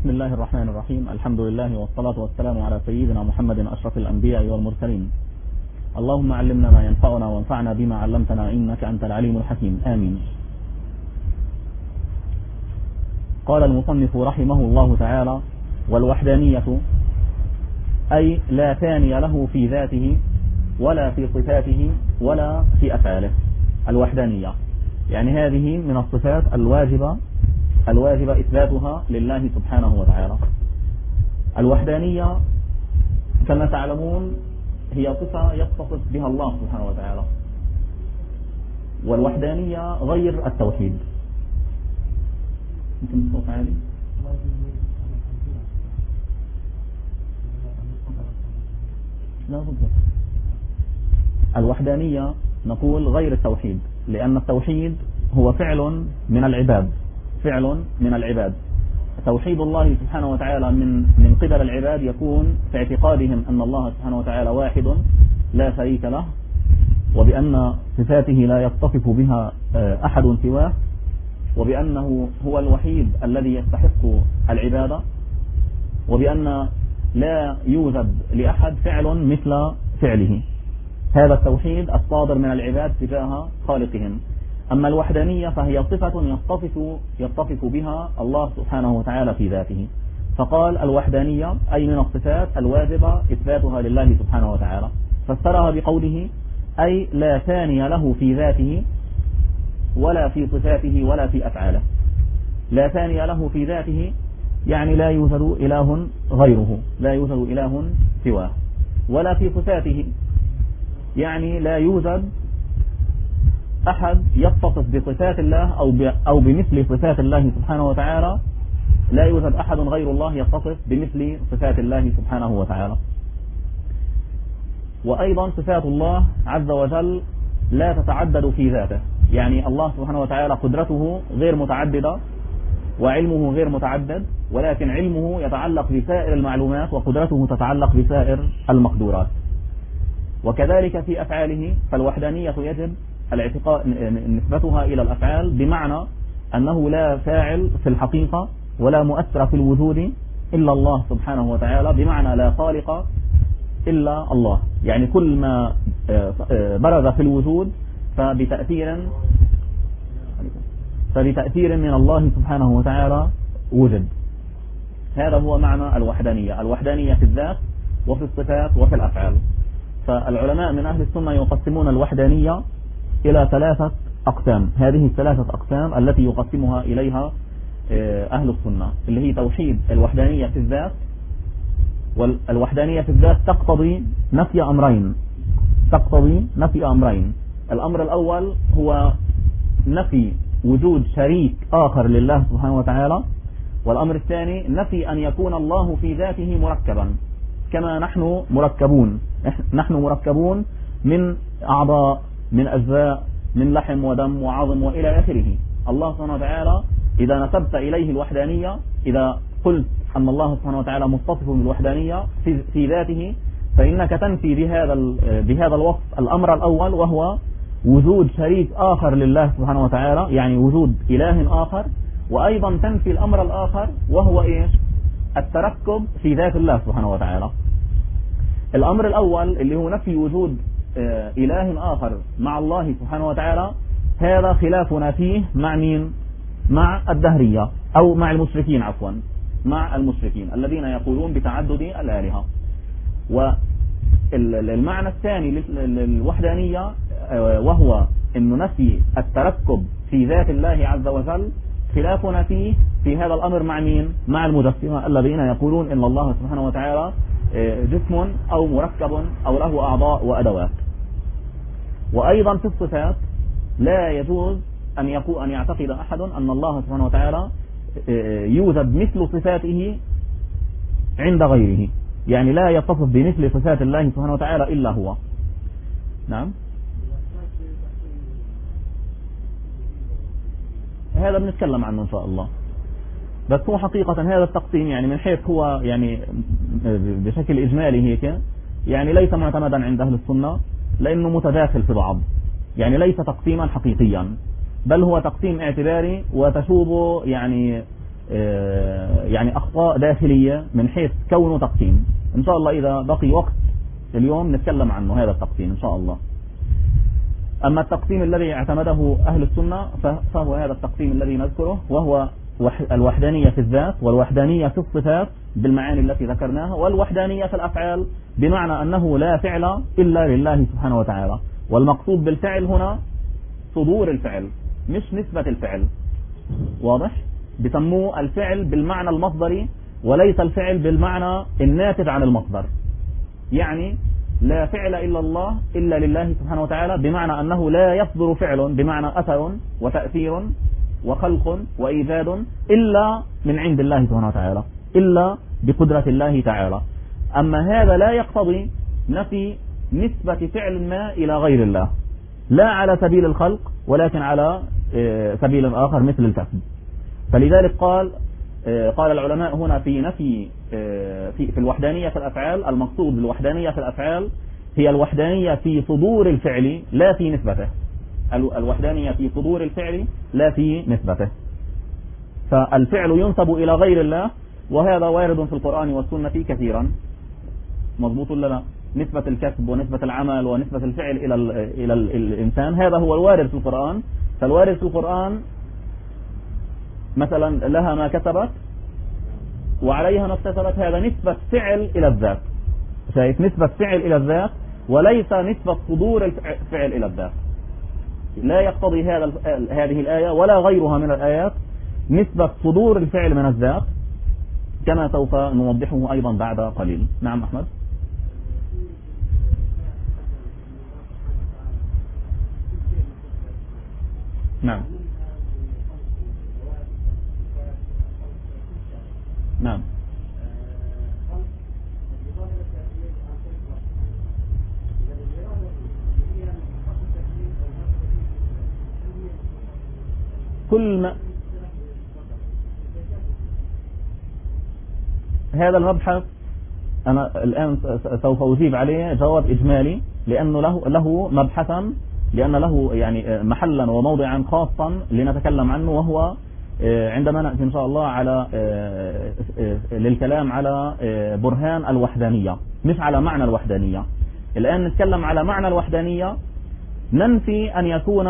بسم الله الرحمن الرحيم. الحمد لله والصلاة والسلام على سيدنا محمد أشرف الأنبياء والمرسلين. اللهم علمنا ما ينفعنا وانفعنا بما علمتنا إنك أنت العليم الحكيم، آمين. قال المصنف رحمه الله تعالى: والوحدانية أي لا ثاني له في ذاته ولا في صفاته ولا في أفعاله. الوحدانية يعني هذه من الصفات الواجبة إثباتها لله سبحانه وتعالى. الوحدانية كما تعلمون هي صفة يتصف بها الله سبحانه وتعالى، والوحدانية غير التوحيد. يمكن الصوت عالي؟ لا بالضبط. الوحدانية نقول غير التوحيد، لأن التوحيد هو فعل من العباد. توحيد الله سبحانه وتعالى من قبل العباد يكون في اعتقادهم أن الله سبحانه وتعالى واحد لا شريك له، وبأن صفاته لا يتصف بها أحد سواه، وبأنه هو الوحيد الذي يستحق العبادة، وبأن لا يوجد لأحد فعل مثل فعله. هذا التوحيد الصادر من العباد تجاه خالقهم. أما الوحدانية فهي صفة يتصف بها الله سبحانه وتعالى في ذاته. فقال الوحدانية أي من الصفات الواجبة إثباتها لله سبحانه وتعالى، فسرها بقوله أي لا ثاني له في ذاته ولا في صفاته ولا في أفعاله. لا ثاني له في ذاته يعني لا يوجد إله غيره، لا يوجد إله سواه. ولا في صفاته يعني لا يوجد أحد يتصف بصفات الله أو بمثل صفات الله سبحانه وتعالى. لا يوجد أحد غير الله يتصف بمثل صفات الله سبحانه وتعالى. وأيضا صفات الله عز وجل لا تتعدد في ذاته، يعني الله سبحانه وتعالى قدرته غير متعددة وعلمه غير متعدد، ولكن علمه يتعلق بسائر المعلومات وقدرته تتعلق بسائر المقدورات. وكذلك في أفعاله، فالوحدانية يجب الاعتقاد نسبتها إلى الأفعال، بمعنى أنه لا فاعل في الحقيقة ولا مؤثر في الوجود إلا الله سبحانه وتعالى، بمعنى لا خالق إلا الله. يعني كل ما برز في الوجود فبتأثير من الله سبحانه وتعالى وجد. هذا هو معنى الوحدانية. الوحدانية في الذات وفي الصفات وفي الأفعال. فالعلماء من أهل السنة يقسمون الوحدانية إلى 3 أقسام. هذه 3 أقسام التي يقسمها إليها أهل السنة، اللي هي توحيد الوحدانية في الذات. والوحدانية في الذات تقتضي نفي أمرين. الأمر الأول هو نفي وجود شريك آخر لله سبحانه وتعالى، والأمر الثاني نفي أن يكون الله في ذاته مركبا كما نحن مركبون من أعضاء، من أجزاء، من لحم ودم وعظم وإلى آخره. الله سبحانه وتعالى إذا نسبت إليه الوحدانية، إذا قلت أن الله سبحانه وتعالى متصف بالوحدانية في ذاته، فإنك تنفي بهذا الوصف الأمر الأول، وهو وجود شريك آخر لله سبحانه وتعالى، يعني وجود إله آخر. وأيضا تنفي الأمر الآخر وهو إيش؟ التركب في ذات الله سبحانه وتعالى. الأمر الأول اللي هو نفي وجود إله آخر مع الله سبحانه وتعالى، هذا خلافنا فيه مع مين؟ مع الدهرية، أو مع المشركين، عفوا، مع المشركين الذين يقولون بتعدد الآلهة. والمعنى الثاني للوحدانية وهو أن نفي التركب في ذات الله عز وجل، خلافنا فيه في هذا الأمر مع مين؟ مع المجسمة الذين يقولون إن الله سبحانه وتعالى جسم أو مركب أو له أعضاء وأدوات. وأيضا في الصفات لا يجوز أن يعتقد أحد أن الله سبحانه وتعالى يوجد مثل صفاته عند غيره، يعني لا يتصف بمثل صفات الله سبحانه وتعالى إلا هو. نعم، هذا بنتكلم عنه إن شاء الله. بس هو حقيقة هذا التقسيم يعني من حيث هو يعني بشكل إجمالي هيك، يعني ليس معتمدا عند أهل السنة، لأنه متداخل في بعض، يعني ليس تقسيما حقيقيا، بل هو تقسيم اعتباري وتشوب يعني يعني أخطاء داخلية من حيث كونه تقسيم. إن شاء الله إذا بقي وقت اليوم نتكلم عنه هذا التقسيم إن شاء الله. أما التقسيم الذي اعتمده أهل السنة فهو هذا التقسيم الذي نذكره، وهو الوحدانية في الذات، والوحدانية في الصفات بالمعاني التي ذكرناها، والوحدانية في الأفعال بمعنى أنه لا فعل إلا لله سبحانه وتعالى. والمقصود بالفعل هنا صدور الفعل مش نسبة الفعل. واضح؟ بسموه الفعل بالمعنى المصدري وليس الفعل بالمعنى الناتج عن المصدر. يعني لا فعل إلا الله إلا لله سبحانه وتعالى، بمعنى أنه لا يصدر فعل بمعنى أثر وتأثير وخلق وإيجاد إلا من عند الله سبحانه وتعالى، إلا بقدرة الله تعالى. أما هذا لا يقتضي نفي نسبة فعل ما إلى غير الله، لا على سبيل الخلق ولكن على سبيل آخر مثل الكسب. فلذلك قال العلماء هنا في نفي في الوحدانية في الأفعال، المقصود بالوحدانية في الأفعال هي الوحدانية في صدور الفعل لا في نسبته. الوحدانية في صدور الفعل لا في نسبته. فالفعل ينسب إلى غير الله، وهذا وارد في القرآن والسنة كثيرا. مضبوط ولا لا؟ نسبة الكسب ونسبة العمل ونسبة الفعل إلى الإنسان، هذا هو الوارد في القرآن. فالوارد في القرآن مثلا لها ما كسبت وعليها ما اكتسبت، هذا نسبة فعل إلى الذات. شايف؟ نسبة فعل إلى الذات وليس نسبة صدور الفعل إلى الذات. لا يقتضي هذه الآية ولا غيرها من الآيات نسبة صدور الفعل من الذات، كما سوف نوضحه أيضا بعد قليل. نعم أحمد. نعم نعم كل ما هذا المبحث أنا الآن سوف أجيب عليه جواب إجمالي، لأنه له مبحثا، لأن له يعني محلا وموضعا خاصا لنتكلم عنه، وهو عندما نأتي إن شاء الله على للكلام على برهان الوحدانية مش على معنى الوحدانية. الآن نتكلم على معنى الوحدانية، ننفي أن يكون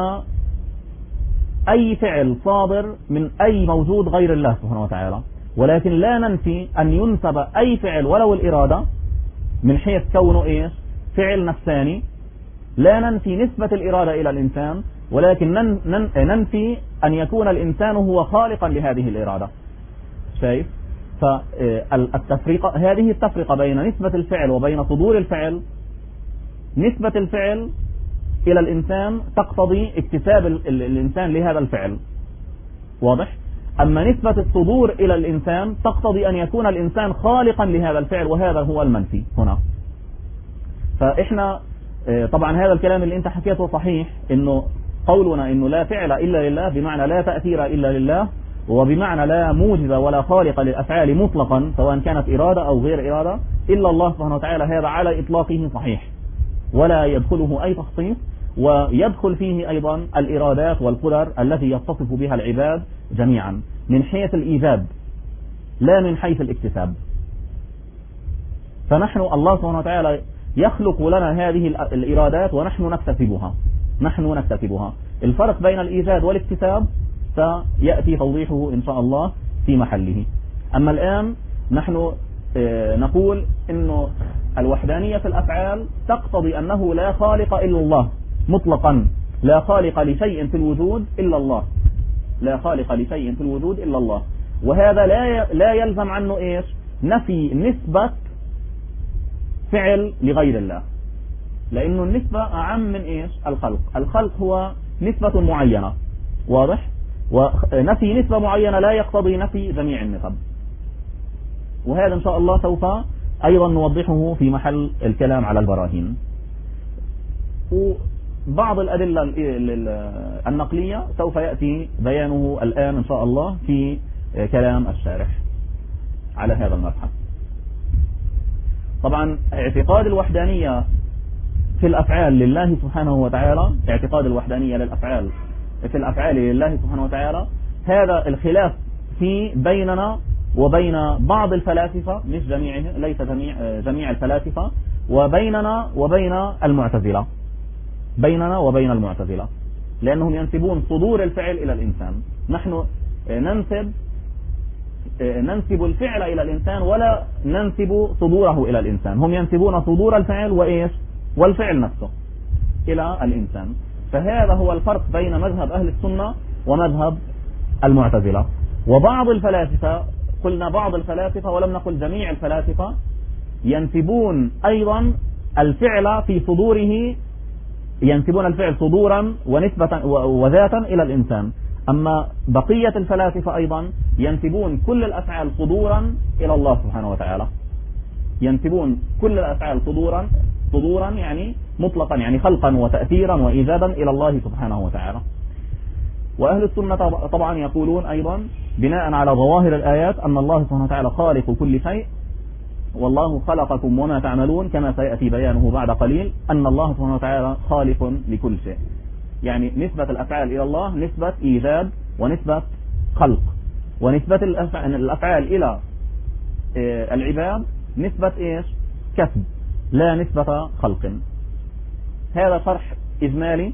أي فعل صادر من أي موجود غير الله سبحانه وتعالى، ولكن لا ننفي أن ينسب أي فعل ولو الإرادة من حيث كونه إيش؟ فعل نفساني. لا ننفي نسبة الإرادة إلى الإنسان، ولكن ننفي أن يكون الإنسان هو خالقا لهذه الإرادة. شايف؟ فالتفريق، هذه التفرقة بين نسبة الفعل وبين صدور الفعل. نسبة الفعل إلى الإنسان تقتضي اكتساب الإنسان لهذا الفعل. واضح؟ أما نسبة الصدور إلى الإنسان تقتضي أن يكون الإنسان خالقا لهذا الفعل، وهذا هو المنفي هنا. فإحنا طبعا هذا الكلام اللي انت حكيته صحيح، انه قولنا انه لا فعل الا لله بمعنى لا تأثير الا لله، وبمعنى لا موجب ولا خالق للافعال مطلقا سواء كانت ارادة او غير ارادة الا الله سبحانه وتعالى، هذا على اطلاقه صحيح ولا يدخله اي تخصيص، ويدخل فيه ايضا الارادات والقدر التي يتصف بها العباد جميعا من حيث الايجاد لا من حيث الاكتساب. فنحن الله سبحانه وتعالى يخلق لنا هذه الإرادات ونحن نكتسبها. الفرق بين الإيجاد والاكتساب سيأتي توضيحه إن شاء الله في محله. أما الآن نحن نقول إنه الوحدانية في الأفعال تقتضي أنه لا خالق إلا الله مطلقا، لا خالق لشيء في الوجود إلا الله، لا خالق لشيء في الوجود إلا الله. وهذا لا يلزم عنه إيش؟ نفي نسبة فعل لغير الله، لأنه النسبة أعم من إيش؟ الخلق هو نسبة معينة. واضح؟ ونفي نسبة معينة لا يقتضي نفي جميع النسب، وهذا إن شاء الله سوف أيضا نوضحه في محل الكلام على البراهين. وبعض الأدلة النقلية سوف يأتي بيانه الآن إن شاء الله في كلام الشارح على هذا المبحث. طبعا اعتقاد الوحدانية في الأفعال لله سبحانه وتعالى، اعتقاد الوحدانية للأفعال في الأفعال لله سبحانه وتعالى، هذا الخلاف في بيننا وبين بعض الفلاسفة، مش ليس جميع الفلاسفة، وبيننا وبين المعتزلة، بيننا وبين المعتزلة، لأنهم ينسبون صدور الفعل إلى الإنسان. نحن ننسب الفعل إلى الإنسان ولا ننسب صدوره إلى الإنسان. هم ينسبون صدور الفعل وإيش والفعل نفسه إلى الإنسان. فهذا هو الفرق بين مذهب أهل السنة ومذهب المعتزلة. وبعض الفلاسفة، قلنا بعض الفلاسفة ولم نقل جميع الفلاسفة، ينسبون أيضا الفعل في صدوره، ينسبون الفعل صدورا ونسبة وذاتا إلى الإنسان. أما بقية الفلاسفة أيضا ينسبون كل الأفعال صدورا إلى الله سبحانه وتعالى، ينسبون كل الأفعال صدورا يعني مطلقا، يعني خلقا وتأثيرا وإيجادا إلى الله سبحانه وتعالى. وأهل السنة طبعا يقولون أيضا بناء على ظواهر الآيات أن الله سبحانه وتعالى خالق كل شيء، والله خلقكم وما تعملون، كما سيأتي بيانه بعد قليل أن الله سبحانه وتعالى خالق لكل شيء. يعني نسبة الأفعال إلى الله نسبة إيجاد ونسبة خلق، ونسبة الأفعال إلى العباد نسبة إيش؟ كسب، لا نسبة خلق. هذا شرح إجمالي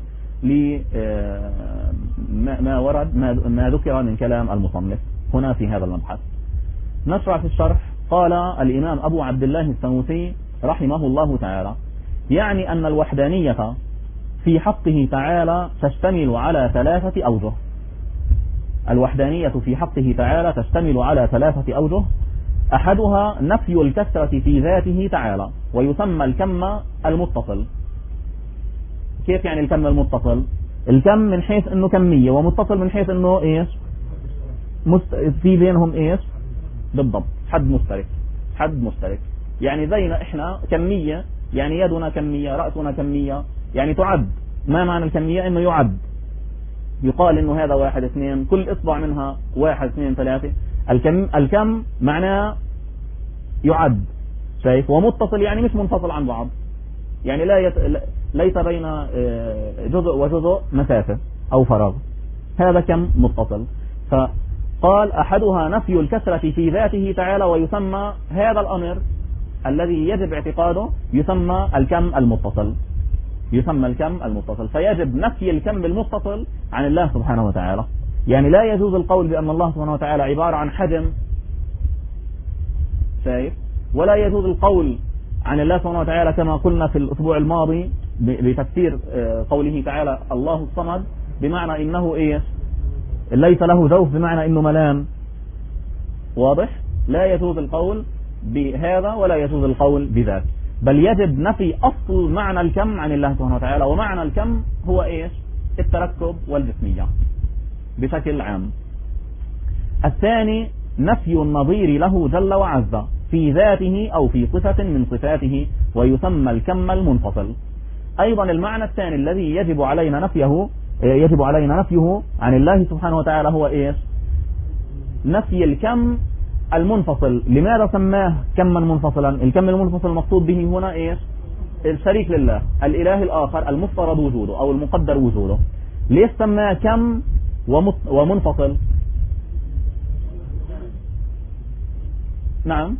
لما ورد ما ذكر من كلام المصنف هنا في هذا المبحث. نشرع في الشرح. قال الإمام أبو عبد الله السنوسي رحمه الله تعالى: يعني أن الوحدانية في حقه تعالى تشتمل على 3 أوجه. الوحدانية في حقه تعالى تشتمل على 3 أوجه. أحدها نفي الكثرة في ذاته تعالى، ويسمى الكم المتصل. كيف يعني الكم المتصل؟ الكم من حيث أنه كمية، ومتصل من حيث أنه إيش؟ في بينهم إيش؟ بالضبط، حد مشترك. يعني زينا إحنا كمية، يعني يدنا كمية، رأسنا كمية، يعني تعد. ما معنى الكمية؟ إنه يعد، يقال إنه هذا 1 2، كل إصبع منها 1 2 3. الكم معناه يعد، شايف؟ ومتصل يعني مش منفصل عن بعض، يعني ليس بين جزء وجزء مسافة أو فراغ، هذا كم متصل. فقال أحدها نفي الكثرة في ذاته تعالى، ويسمى هذا الأمر الذي يجب اعتقاده يسمى الكم المتصل، فيجب نفي الكم المتصل عن الله سبحانه وتعالى. يعني لا يجوز القول بأن الله سبحانه وتعالى عبارة عن حجم، شايف؟ ولا يجوز القول عن الله سبحانه وتعالى كما قلنا في الأسبوع الماضي بتفسير قوله تعالى الله الصمد، بمعنى إنه إيش؟ ليس له جوف، بمعنى إنه ملام. واضح؟ لا يجوز القول بهذا ولا يجوز القول بذاك، بل يجب نفي أصل معنى الكم عن الله سبحانه وتعالى. ومعنى الكم هو إيش؟ التركب والجسمية بشكل عام. الثاني نفي النظير له جل وعز في ذاته أو في صفة من صفاته، ويسمى الكم المنفصل. أيضا المعنى الثاني الذي يجب علينا نفيه عن الله سبحانه وتعالى هو إيش؟ نفي الكم المنفصل. لماذا سماه كما منفصلا؟ الكم المنفصل المقصود به هنا إيش؟ الشريك لله، الإله الآخر المفترض وجوده أو المقدر وجوده. ليش سماه كم ومنفصل؟ نعم،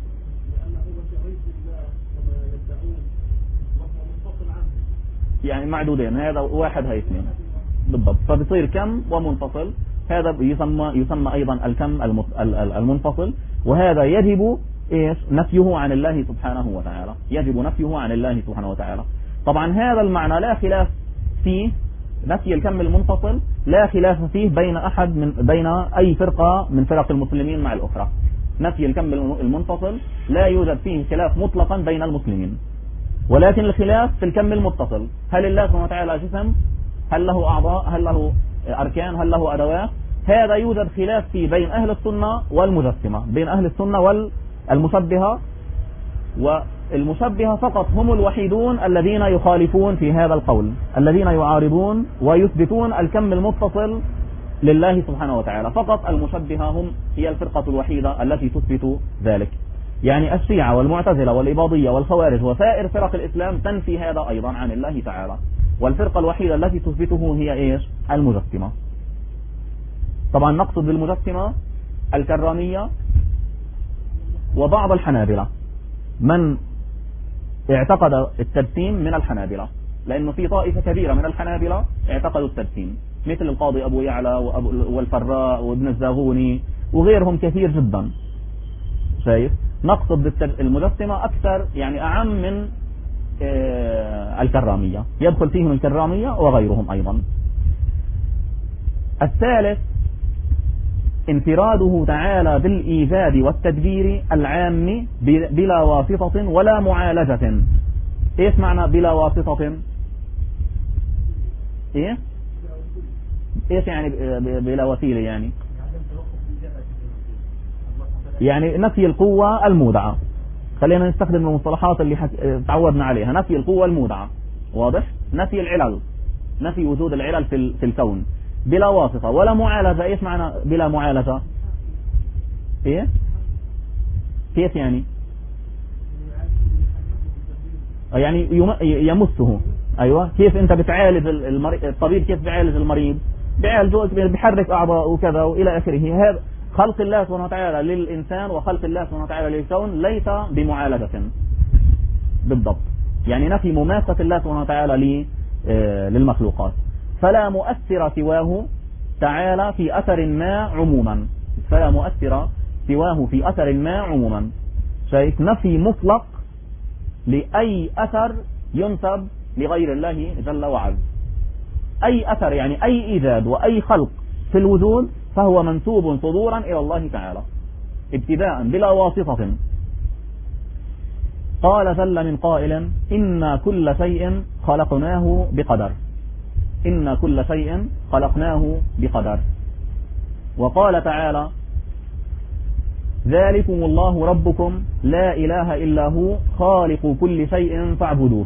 يعني معدودين، هذا 1 هي 2 بالضبط، فبصير كم ومنفصل. هذا يسمى أيضا الكم المنفصل، وهذا يجب إيش؟ نفيه عن الله سبحانه وتعالى، يجب نفيه عن الله سبحانه وتعالى. طبعا هذا المعنى لا خلاف فيه، نفي الكم المنفصل لا خلاف فيه بين أي فرقة من فرق المسلمين مع الأخرى. نفي الكم المنفصل لا يوجد فيه خلاف مطلقا بين المسلمين، ولكن الخلاف في الكم المتصل. هل الله سبحانه وتعالى جسم؟ هل له أعضاء؟ هل له أركان؟ هل له أدوات؟ هذا يوجد خلاف فيه بين أهل السنة والمجسمة، بين أهل السنة والمشبهة. والمشبهة فقط هم الوحيدون الذين يخالفون في هذا القول، الذين يعارضون ويثبتون الكم المتصل لله سبحانه وتعالى. فقط المشبهة هي الفرقة الوحيدة التي تثبت ذلك. يعني الشيعة والمعتزلة والإباضية والخوارج وسائر فرق الإسلام تنفي هذا أيضا عن الله تعالى، والفرقة الوحيدة التي تثبته هي إيش؟ المجسمة. طبعا نقصد بالمجسمة الكرامية وبعض الحنابلة. من اعتقد التجسيم من الحنابلة، لأنه في طائفة كبيرة من الحنابلة اعتقدوا التجسيم، مثل القاضي أبو يعلى والفراء وابن الزاغوني وغيرهم كثير جدا. شايف؟ نقصد المجسمة أكثر، يعني أعم من الكرامية، يدخل فيهم الكرامية وغيرهم أيضا. الثالث انفراده تعالى بالإيجاد والتدبير العام بلا واسطة ولا معالجة. ايش معنى بلا واسطة؟ ايش يعني بلا وسيلة؟ يعني نفي القوة المودعة. خلينا نستخدم المصطلحات اللي تعودنا عليها. نفي القوة المودعة، واضح؟ نفي العلل، نفي وجود العلل في الكون بلا واسطة ولا معالجة. ايش معنى بلا معالجة؟ كيف يعني يمسه. ايوه، كيف انت بتعالج المريض؟ الطبيب كيف بيعالج المريض؟ بيعالجه، بيحرك اعضاء وكذا والى اخره. هذا خلق الله سبحانه وتعالى للانسان وخلق الله سبحانه وتعالى للكون ليس بمعالجة بالضبط، يعني نفي مماسة الله سبحانه وتعالى للمخلوقات. فلا مؤثر سواه تعالى في أثر ما عموما، فلا مؤثر سواه في أثر ما عموما. شايف؟ نفي مطلق لأي أثر ينسب لغير الله جل وعلا. أي أثر يعني أي إيجاد وأي خلق في الوجود فهو منسوب صدورا إلى الله تعالى ابتداء بلا واسطة. قال جل من قائل: إنا كل شيء خلقناه بقدر. إنا كل شيء خلقناه بقدر. وقال تعالى: ذلكم الله ربكم لا إله إلا هو خالق كل شيء فاعبدوه.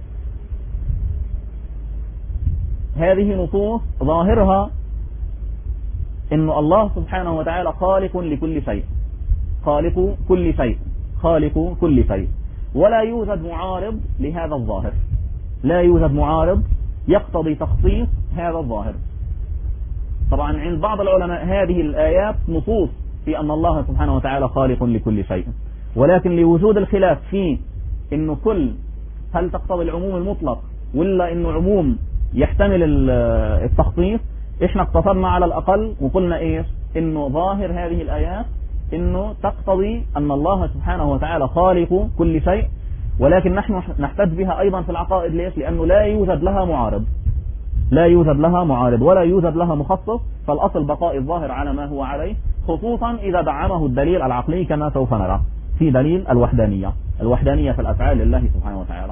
هذه نصوص ظاهرها إن الله سبحانه وتعالى خالق لكل شيء، خالق كل شيء، خالق كل شيء، ولا يوجد معارض لهذا الظاهر، لا يوجد معارض يقتضي تخصيص هذا الظاهر. طبعا عند بعض العلماء هذه الآيات نصوص في أن الله سبحانه وتعالى خالق لكل شيء، ولكن لوجود الخلاف في إنه كل هل تقتضي العموم المطلق ولا إنه عموم يحتمل التخصيص. إحنا اقتصرنا على الأقل وقلنا إيش؟ إنه ظاهر هذه الآيات إنه تقتضي أن الله سبحانه وتعالى خالق كل شيء، ولكن نحن نحتج بها أيضا في العقائد. ليش؟ لأنه لا يوجد لها معارض، لا يوجد لها معارض ولا يوجد لها مخصص، فالأصل بقاء الظاهر على ما هو عليه، خصوصا إذا دعمه الدليل العقلي كما سوف نرى في دليل الوحدانية، الوحدانية في الأفعال لله سبحانه وتعالى.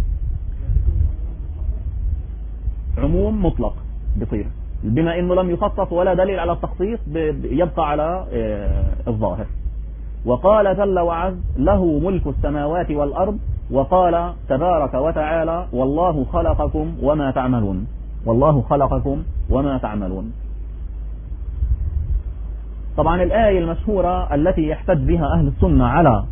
عموم مطلق بصير، بما إنه لم يخصص ولا دليل على التخصيص يبقى على الظاهر. وقال جل وعز: له ملك السماوات والأرض. وقال تبارك وتعالى: والله خلقكم وما تعملون. والله خلقكم وما تعملون. طبعا الآية المشهورة التي يحتج بها أهل السنة على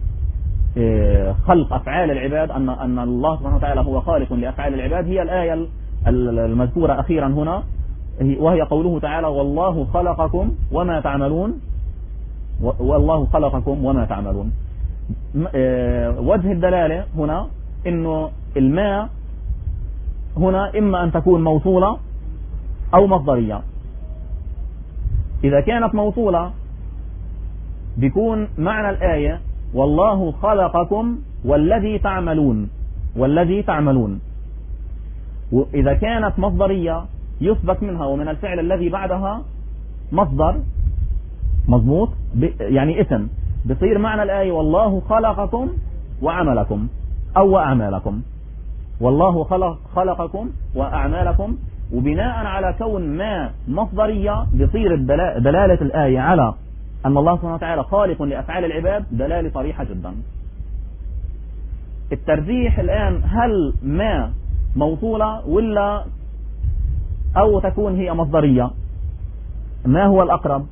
خلق أفعال العباد، أن الله سبحانه وتعالى هو خالق لأفعال العباد، هي الآية المذكورة أخيرا هنا، وهي قوله تعالى: والله خلقكم وما تعملون. والله خلقكم وما تعملون. وجه الدلالة هنا إنه الماء هنا إما أن تكون موصولة أو مصدرية. إذا كانت موصولة بيكون معنى الآية: والله خلقكم والذي تعملون، والذي تعملون. وإذا كانت مصدرية يثبت منها ومن الفعل الذي بعدها مصدر مضبوط، يعني اسم، بصير معنى الآية: والله خلقكم وعملكم أو أعمالكم. والله خلقكم وأعمالكم. وبناء على كون ما مصدرية بصير دلالة الآية على أن الله سبحانه وتعالى خالق لأفعال العباد دلالة صريحة جدا. الترجيح الآن هل ما موصولة ولا أو تكون هي مصدرية؟ ما هو الأقرب؟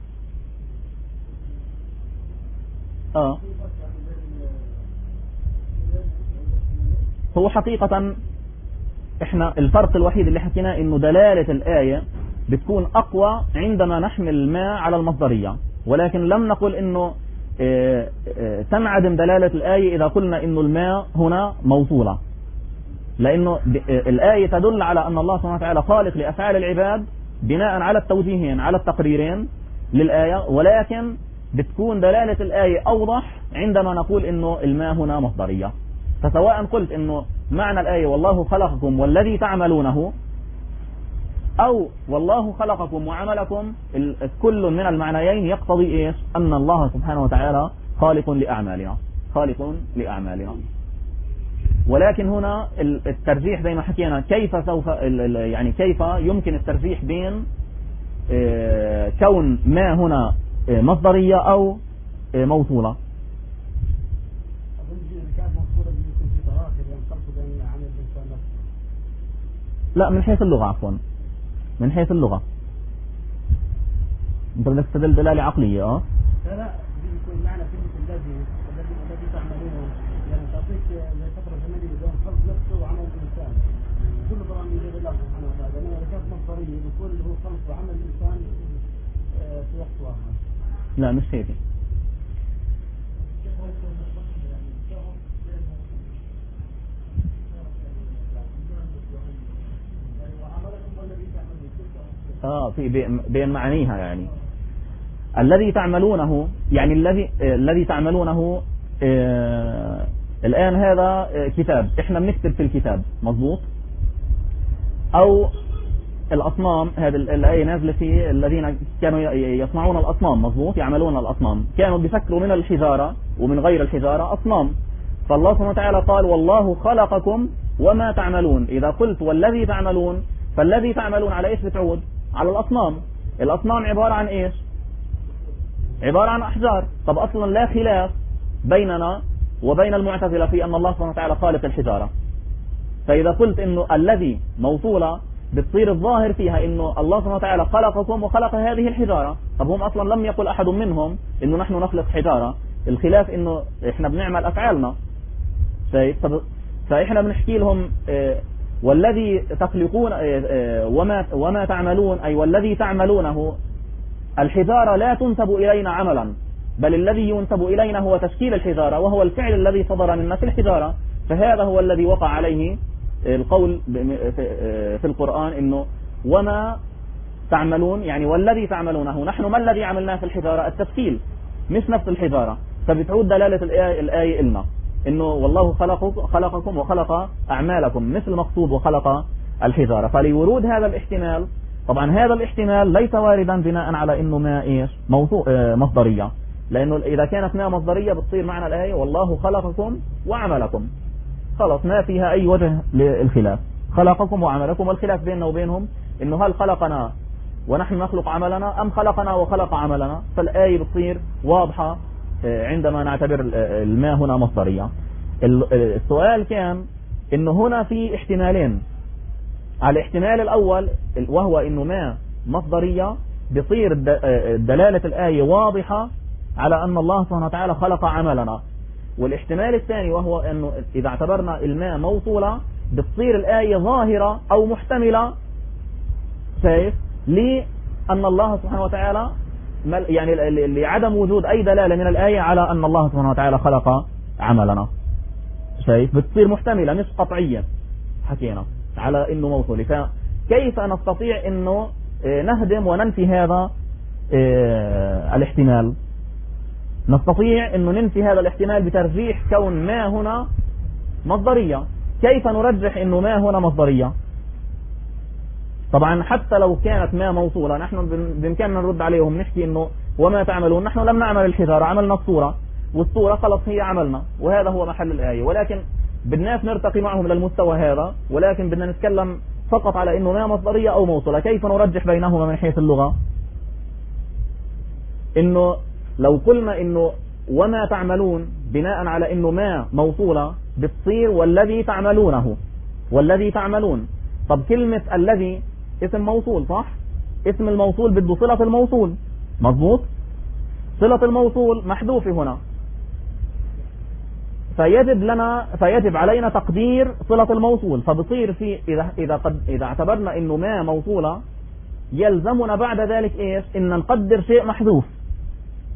هو حقيقة احنا الفرق الوحيد اللي حكيناه انه دلالة الآية بتكون اقوى عندما نحمل ما على المصدرية، ولكن لم نقل انه تنعدم دلالة الآية إذا قلنا انه الماء هنا موصولة، لأنه الآية تدل على أن الله سبحانه وتعالى خالق لأفعال العباد بناء على التوجيهين، على التقريرين للآية، ولكن بتكون دلالة الآية أوضح عندما نقول إنه الماء هنا مصدرية. فسواء قلت إنه معنى الآية والله خلقكم والذي تعملونه، أو والله خلقكم وعملكم، كل من المعنيين يقتضي إيش؟ أن الله سبحانه وتعالى خالق لأعمالنا، خالق لأعمالنا. ولكن هنا الترجيح زي ما حكينا، كيف سوف يعني كيف يمكن الترجيح بين كون ما هنا مصدرية أو موصولة؟ لا، من حيث اللغة، عفوا من حيث اللغة. انت بدك تستدل دلالة عقلية. لا بيكون معنى كلمة الذي تعملونه، يعني تعطيك فترة زمنية بين خلق نفسه وعمل الإنسان، كله طبعا من يد الله سبحانه وتعالى. لأنه إذا كانت مصدرية بيكون اللي هو خلق وعمل الإنسان في وقت واحد. لا مش هيك. في بين معانيها، يعني الذي تعملونه، يعني الذي تعملونه الآن هذا كتاب احنا بنكتب في الكتاب، مضبوط؟ او الأصنام، هذه الآية نازلة في الذين كانوا يصنعون الأصنام، مضبوط؟ يعملون الأصنام، كانوا بيفكروا من الحجارة ومن غير الحجارة أصنام. فالله سبحانه وتعالى قال والله خلقكم وما تعملون. إذا قلت والذي تعملون، فالذي تعملون على إيش بتعود؟ على الأصنام. الأصنام عبارة عن إيش؟ عبارة عن أحجار. طب أصلا لا خلاف بيننا وبين المعتزلة في أن الله سبحانه وتعالى خالق الحجارة. فإذا قلت إنه الذي موصولة، بتصير الظاهر فيها إنه الله سبحانه وتعالى خلقكم وخلق هذه الحجارة. طب هم أصلا لم يقل أحد منهم إنه نحن نخلق حجارة، الخلاف إنه إحنا بنعمل أفعالنا. فإحنا بنحكي لهم والذي تخلقون وما تعملون، أي والذي تعملونه، الحجارة لا تنسب إلينا عملا، بل الذي ينسب إلينا هو تشكيل الحجارة، وهو الفعل الذي صدر منا في الحجارة. فهذا هو الذي وقع عليه القول في القرآن إنه وما تعملون، يعني والذي تعملونه، نحن ما الذي عملناه في الحجارة؟ التشكيل، مش نفس الحجارة. فبتعود دلالة الآية إلنا إنه والله خلقكم وخلق أعمالكم، مش المقصود وخلق الحجارة. فلورود هذا الاحتمال، طبعا هذا الاحتمال ليس واردا بناء على إنه ما إيش مصدرية، لأنه إذا كانت ما مصدرية بتصير معنى الآية والله خلقكم وعملكم، خلص ما فيها أي وجه للخلاف. خلقكم وعملكم، والخلاف بيننا وبينهم إنه هل خلقنا ونحن نخلق عملنا أم خلقنا وخلق عملنا. فالآية بتصير واضحة عندما نعتبر الماء هنا مصدرية. السؤال كان إنه هنا في احتمالين. على الاحتمال الأول وهو إنه ما مصدرية، بصير دلالة الآية واضحة على أن الله سبحانه وتعالى خلق عملنا. والاحتمال الثاني وهو أنه إذا اعتبرنا الماء موصولة، بتصير الآية ظاهرة أو محتملة لأن الله سبحانه وتعالى، يعني لعدم وجود أي دلالة من الآية على أن الله سبحانه وتعالى خلق عملنا. بتصير محتملة مش قطعية، حكينا على إنه موصول. فكيف نستطيع إنه نهدم وننفي هذا الاحتمال؟ نستطيع إنه ننفي هذا الاحتمال بترجيح كون ما هنا مصدرية. كيف نرجح إنه ما هنا مصدرية؟ طبعا حتى لو كانت ما موصولة، نحن بإمكاننا نرد عليهم نحكي إنه وما تعملون، نحن لم نعمل الحجارة، عملنا الصورة، والصورة خلص هي عملنا، وهذا هو محل الآية. ولكن بدناش نرتقي معهم للمستوى هذا، ولكن بدنا نتكلم فقط على إنه ما مصدرية أو موصولة. كيف نرجح بينهما من حيث اللغة؟ إنه لو قلنا إنه وما تعملون بناء على إنه ما موصولة، بتصير والذي تعملونه، والذي تعملون. طب كلمة الذي اسم موصول، صح؟ اسم الموصول بده صلة الموصول، مضبوط؟ صلة الموصول محذوفة هنا، فيجب علينا تقدير صلة الموصول. فبصير في إذا اعتبرنا إنه ما موصولة، يلزمنا بعد ذلك إيش؟ إن نقدر شيء محذوف.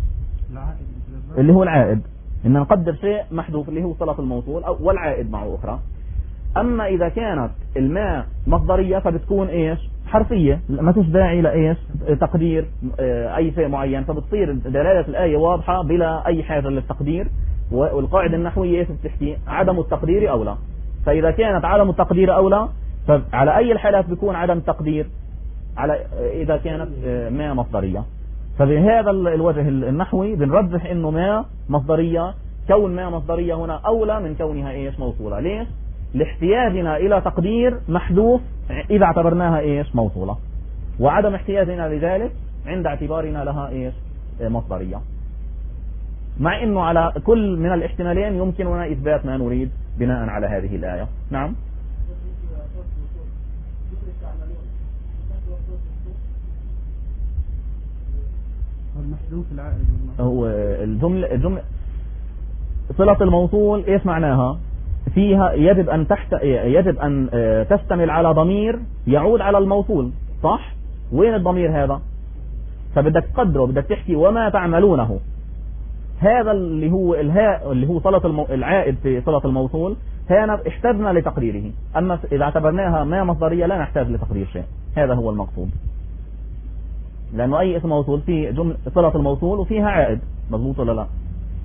اللي هو العائد، إن نقدر شيء محذوف اللي هو صلة الموصول أو والعائد معه أخرى. أما إذا كانت الماء مصدرية فبتكون إيش حرفية، ما فيش داعي لإيش تقدير أي شيء معين، فبتصير دلالة الآية واضحة بلا أي حاجة للتقدير. والقاعدة النحوية إيش بتحكي؟ عدم التقدير أولى. فإذا كانت عدم التقدير أولى فعلى أي الحالات بيكون عدم التقدير على إذا كانت ماء مصدرية. فبهذا الوجه النحوي بنرجح إنه ماء مصدرية، كون ماء مصدرية هنا أولى من كونها إيش موصولة. ليش؟ لاحتياجنا إلى تقدير محذوف إذا اعتبرناها إيش موصولة، وعدم احتياجنا لذلك عند اعتبارنا لها إيش مصدرية. مع إنه على كل من الاحتمالين يمكننا إثبات ما نريد بناء على هذه الآية. نعم. المحذوف العائد هو الجملة صلة الموصول إيش معناها؟ فيها يجب أن تشتمل على ضمير يعود على الموصول، صح؟ وين الضمير هذا؟ فبدك تقدره، بدك تحكي وما تعملونه. هذا اللي هو الهاء اللي هو صلة العائد في صلة الموصول، هنا احتاجنا لتقديره. أما إذا اعتبرناها ما مصدرية لا نحتاج لتقدير شيء. هذا هو المقصود، لأنه أي اسم موصول فيه جملة صلة الموصول وفيها عائد، مضبوط ولا لا؟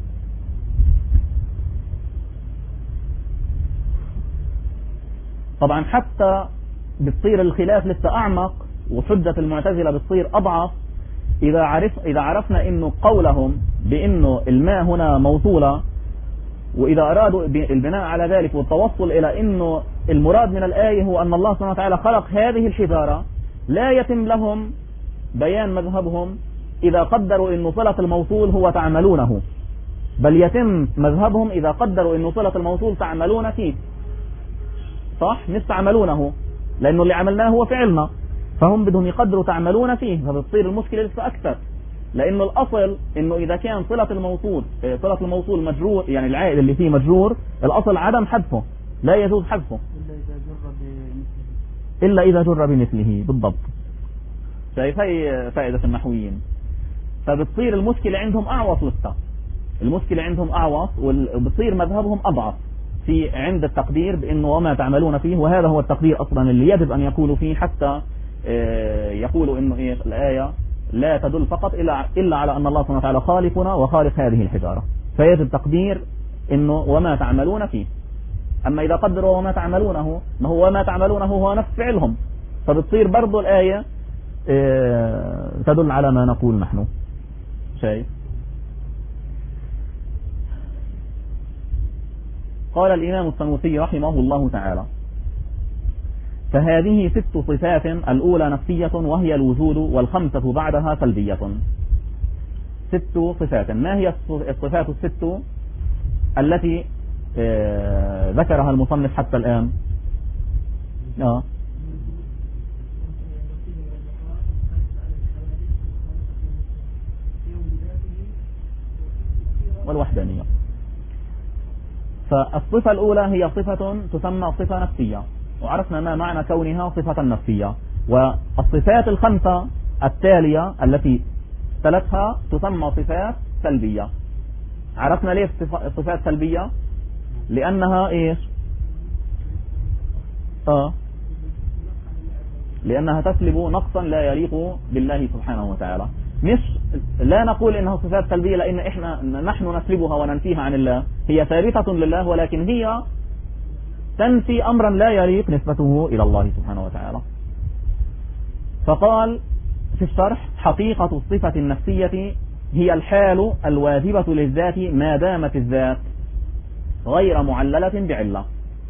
طبعا حتى بتصير الخلاف لسه أعمق، وحجة المعتزلة بتصير أضعف إذا عرفنا إنه قولهم بإنه الماء هنا موصولة، وإذا أرادوا البناء على ذلك والتوصل إلى إنه المراد من الآية هو أن الله سبحانه وتعالى خلق هذه الحجارة، لا يتم لهم بيان مذهبهم إذا قدروا إنه صلة الموصول هو تعملونه، بل يتم مذهبهم إذا قدروا إنه صلة الموصول تعملون فيه، صح؟ مش تعملونه، لأنه اللي عملناه هو فعلنا، فهم بدهم يقدروا تعملون فيه، فبتصير المشكلة لسه أكثر. لأنه الأصل إنه إذا كان صلة الموصول مجرور، يعني العائد اللي فيه مجرور، الأصل عدم حذفه، لا يجوز حذفه إلا إذا جر بمثله. بالضبط. شايف هي فائدة النحويين. فبتصير المشكلة عندهم أعوص لسه، المشكلة عندهم أعوص، وبتصير مذهبهم أضعف في عند التقدير بأنه وما تعملون فيه، وهذا هو التقدير أصلا اللي يجب أن يقولوا فيه، حتى يقولوا إنه إيه الآية لا تدل فقط إلا على أن الله سبحانه وتعالى خالقنا وخالق هذه الحجارة، فيجب تقدير إنه وما تعملون فيه. أما إذا قدروا وما تعملونه، ما هو وما تعملونه هو نفس فعلهم، فبتصير برضو الآية تدل على ما نقول نحن. شايف؟ قال الإمام السنوسي رحمه الله تعالى: فهذه 6 صفات، الأولى نفسية وهي الوجود، والخمسة بعدها سلبية. 6 صفات. ما هي الصفات ال6 التي ذكرها المصنف حتى الآن؟ والوحدانية. فالصفة الأولى هي صفة تسمى صفة نفسية، وعرفنا ما معنى كونها صفة نفسية. والصفات الخمسة التالية التي ثلاثها تسمى صفات سلبية. عرفنا ليه صفات سلبية؟ لأنها إيش؟ لأنها تسلب نقصا لا يليق بالله سبحانه وتعالى. مش لا نقول إنها صفات سلبية لأن نحن نسلبها وننفيها عن الله، هي ثابتة لله، ولكن هي تنفي أمرا لا يليق نسبته إلى الله سبحانه وتعالى. فقال في الشرح: حقيقة الصفة النفسية هي الحال الواجبة للذات ما دامت الذات غير معللة بعلة.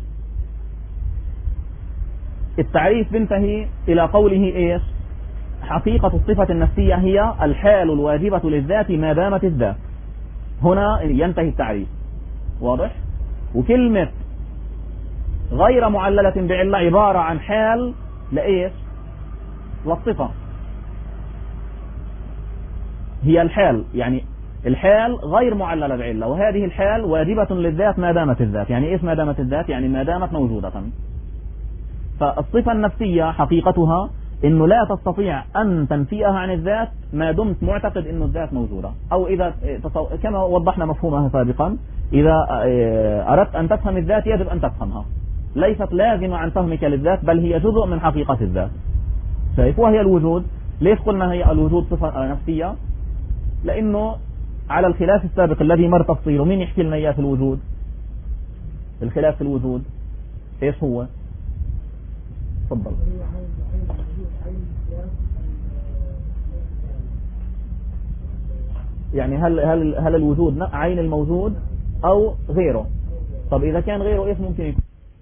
التعريف بنتهي إلى قوله إيش؟ حقيقة الصفة النفسية هي الحال الواجبة للذات ما دامت الذات. هنا ينتهي التعريف، واضح؟ وكلمة غير معللة بعلة عبارة عن حال لإيش؟ للصفة. هي الحال، يعني الحال غير معللة بعلة، وهذه الحال واجبة للذات ما دامت الذات. يعني إيش ما دامت الذات؟ يعني ما دامت موجودة. فالصفة النفسية حقيقتها انه لا تستطيع ان تنفيها عن الذات ما دمت معتقد انه الذات موجودة، او اذا كما وضحنا مفهومها سابقا، اذا اردت ان تفهم الذات يجب ان تفهمها، ليست لازمة عن فهمك للذات، بل هي جزء من حقيقة الذات. شايف؟ وهي الوجود. ليش قلنا هي الوجود صفة نفسية؟ لانه على الخلاف السابق الذي مر تفصيله، مين يحكي لنا اياه في الوجود؟ الخلاف في الوجود ايش هو؟ تفضل. يعني هل الوجود عين الموجود او غيره؟ طب اذا كان غيره ايش ممكن يكون؟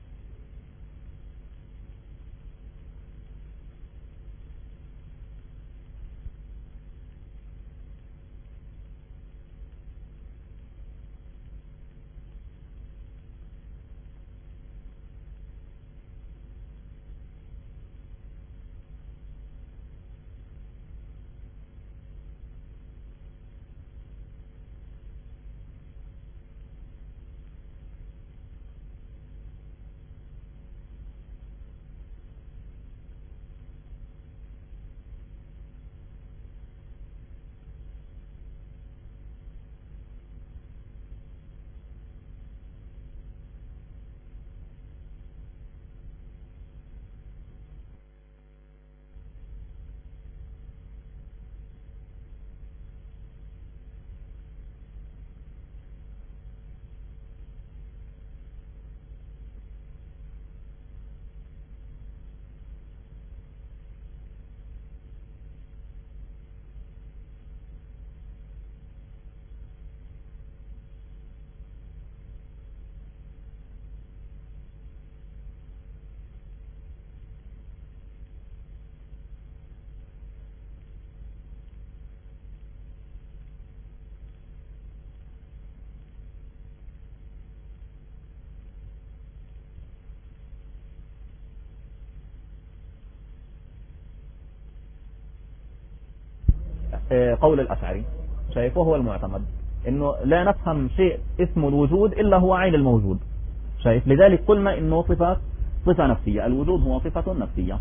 قول الأشعري، شايف؟ وهو المعتمد انه لا نفهم شيء اسمه الوجود الا هو عين الموجود. شايف؟ لذلك قلنا انه صفة نفسية، الوجود هو صفة نفسية.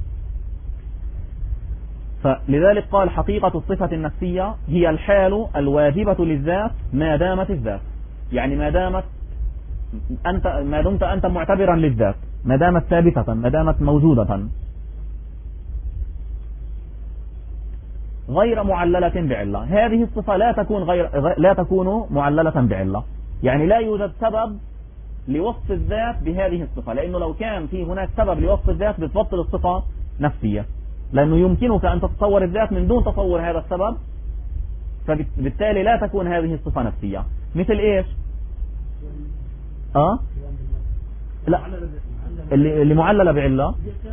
فلذلك قال حقيقة الصفة النفسية هي الحال الواجبة للذات ما دامت الذات، يعني ما دمت أنت معتبرا للذات، ما دامت ثابتة، ما دامت موجودة، غير معللة بعلة. هذه الصفة لا تكون معللة بعلة، يعني لا يوجد سبب لوصف الذات بهذه الصفة، لأنه لو كان في هناك سبب لوصف الذات بتبطل الصفة نفسية، لأنه يمكنك أن تتصور الذات من دون تصور هذا السبب، فبالتالي لا تكون هذه الصفة نفسية. مثل إيش؟ لا، اللي معللة بعلة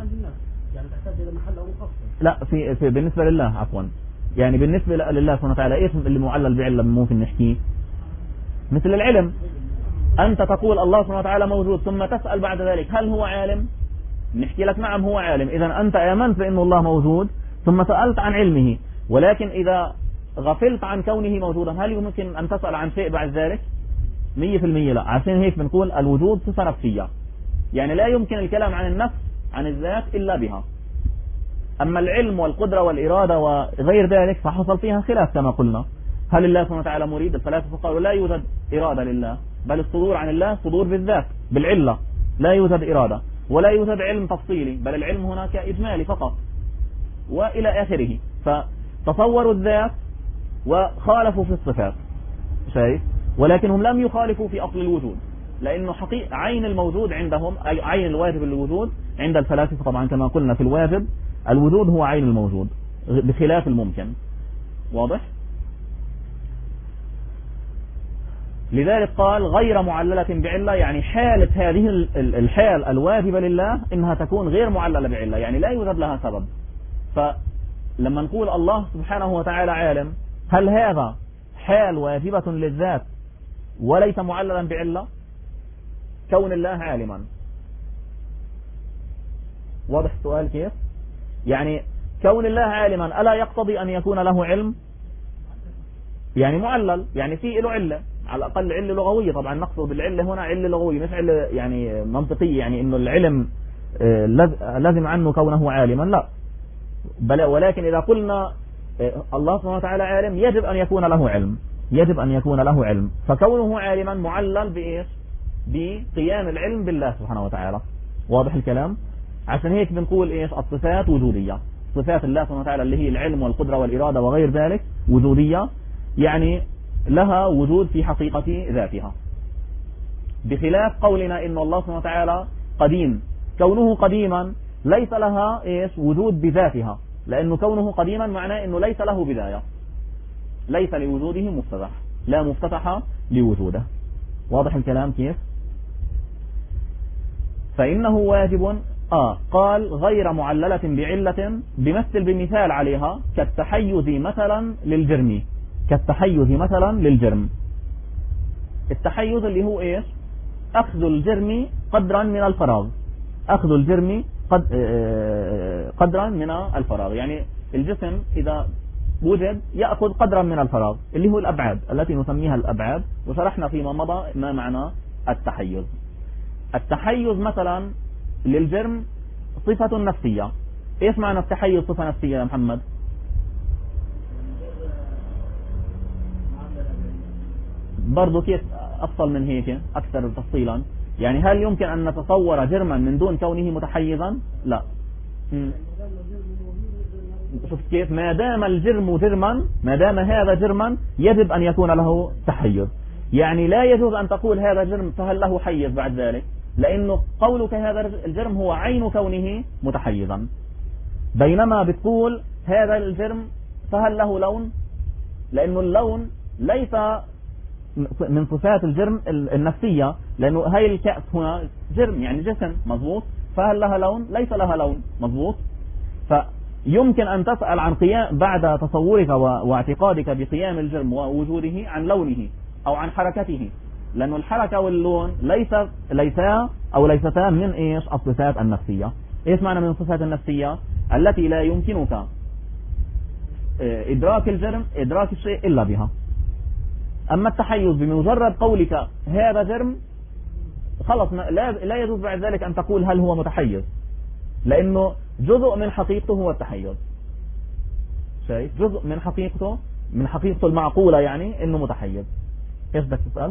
لا، في بالنسبة لله عفوا، يعني بالنسبة لله سبحانه وتعالى ايش اللي معلل بعلة ممكن نحكيه؟ مثل العلم، انت تقول الله سبحانه وتعالى موجود ثم تسأل بعد ذلك هل هو عالم؟ نحكي لك نعم هو عالم. اذا انت امنت بانه الله موجود ثم سألت عن علمه، ولكن اذا غفلت عن كونه موجودا هل يمكن ان تسأل عن شيء بعد ذلك؟ 100% لا. عشان هيك بنقول الوجود صفة نفسية، يعني لا يمكن الكلام عن النفس عن الذات الا بها. أما العلم والقدرة والإرادة وغير ذلك فحصل فيها خلاف كما قلنا. هل الله سبحانه وتعالى مريد؟ الفلاسفة قالوا لا يوجد إرادة لله، بل الصدور عن الله صدور بالذات بالعلة، لا يوجد إرادة، ولا يوجد علم تفصيلي، بل العلم هناك إجمالي فقط، وإلى آخره. فتصوروا الذات وخالفوا في الصفات، شايف؟ ولكنهم لم يخالفوا في أصل الوجود، لأنه عين الموجود عندهم، أي عين الواجب للوجود عند الفلاسفة طبعا كما قلنا في الواجب، الوجود هو عين الموجود بخلاف الممكن. واضح؟ لذلك قال غير معللة بعلة، يعني حالة هذه الحال الواجبة لله إنها تكون غير معللة بعلة، يعني لا يوجد لها سبب. فلما نقول الله سبحانه وتعالى عالم، هل هذا حال واجبة للذات وليس معللا بعلة؟ كون الله عالما. واضح السؤال كيف؟ يعني كون الله عالما ألا يقتضي أن يكون له علم؟ يعني معلل، يعني في له علة، على الأقل علة لغوية. طبعا نقصد بالعلة هنا علة لغوية مش علة يعني منطقية، يعني إنه العلم لازم عنه كونه عالما، لا. ولكن إذا قلنا الله سبحانه وتعالى عالم يجب أن يكون له علم، يجب أن يكون له علم، فكونه عالما معلل بإيش؟ بقيام العلم بالله سبحانه وتعالى. واضح الكلام؟ عشان هيك بنقول إيش؟ الصفات وجودية، صفات الله سبحانه وتعالى اللي هي العلم والقدرة والإرادة وغير ذلك وجودية، يعني لها وجود في حقيقة ذاتها، بخلاف قولنا إن الله سبحانه وتعالى قديم، كونه قديما ليس لها إيش؟ وجود بذاتها، لأنه كونه قديما معناه إنه ليس له بداية، ليس لوجوده مفتتح، لا مفتتح لوجوده. واضح الكلام كيف؟ فإنه واجب قال غير معللة بعلة، بمثل بمثال عليها كالتحيز مثلا للجرم، كالتحيز مثلا للجرم. التحيز اللي هو إيش؟ أخذ الجرم قدرا من الفراغ، أخذ الجرم قدرا من الفراغ، يعني الجسم إذا وجد يأخذ قدرا من الفراغ اللي هو الأبعاد التي نسميها الأبعاد، وشرحنا فيما مضى ما معنى التحيز. التحيز مثلا للجرم صفة نفسية. إيش معنى التحيز صفة نفسية يا محمد؟ برضو كيف أفصل من هيك أكثر تفصيلا؟ يعني هل يمكن أن نتصور جرما من دون كونه متحيزا؟ لا. شفت كيف؟ ما دام الجرم جرما، ما دام هذا جرما يجب أن يكون له تحيز، يعني لا يجوز أن تقول هذا جرم فهل له حيز بعد ذلك، لأنه قولك هذا الجرم هو عين كونه متحيزا، بينما بتقول هذا الجرم فهل له لون، لأنه اللون ليس من صفات الجرم النفسية، لأنه هاي الكأس هنا جرم يعني جسم مضبوط، فهل لها لون؟ ليس لها لون مضبوط. فيمكن أن تسأل عن قيام بعد تصورك واعتقادك بقيام الجرم ووجوده عن لونه أو عن حركته، لأن الحركة واللون ليستا من إيش؟ الصفات النفسية. إيش معنى من الصفات النفسية؟ التي لا يمكنك إدراك الجرم، إدراك الشيء إلا بها. أما التحيز بمجرد قولك هذا جرم خلص لا يجوز بعد ذلك أن تقول هل هو متحيز، لأنه جزء من حقيقته هو التحيز. شايف؟ جزء من حقيقته المعقولة يعني إنه متحيز. إيش بدك تسأل؟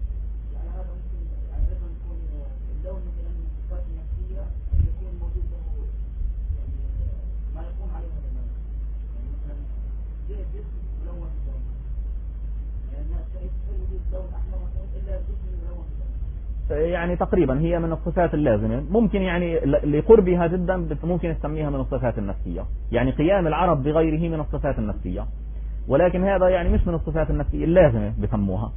يعني تقريبا هي من الصفات اللازمة، ممكن يعني لقربها جدا ممكن نسميها من الصفات النفسية، يعني قيام العرب بغيره من الصفات النفسية، ولكن هذا يعني مش من الصفات النفسية اللازمة بسموها.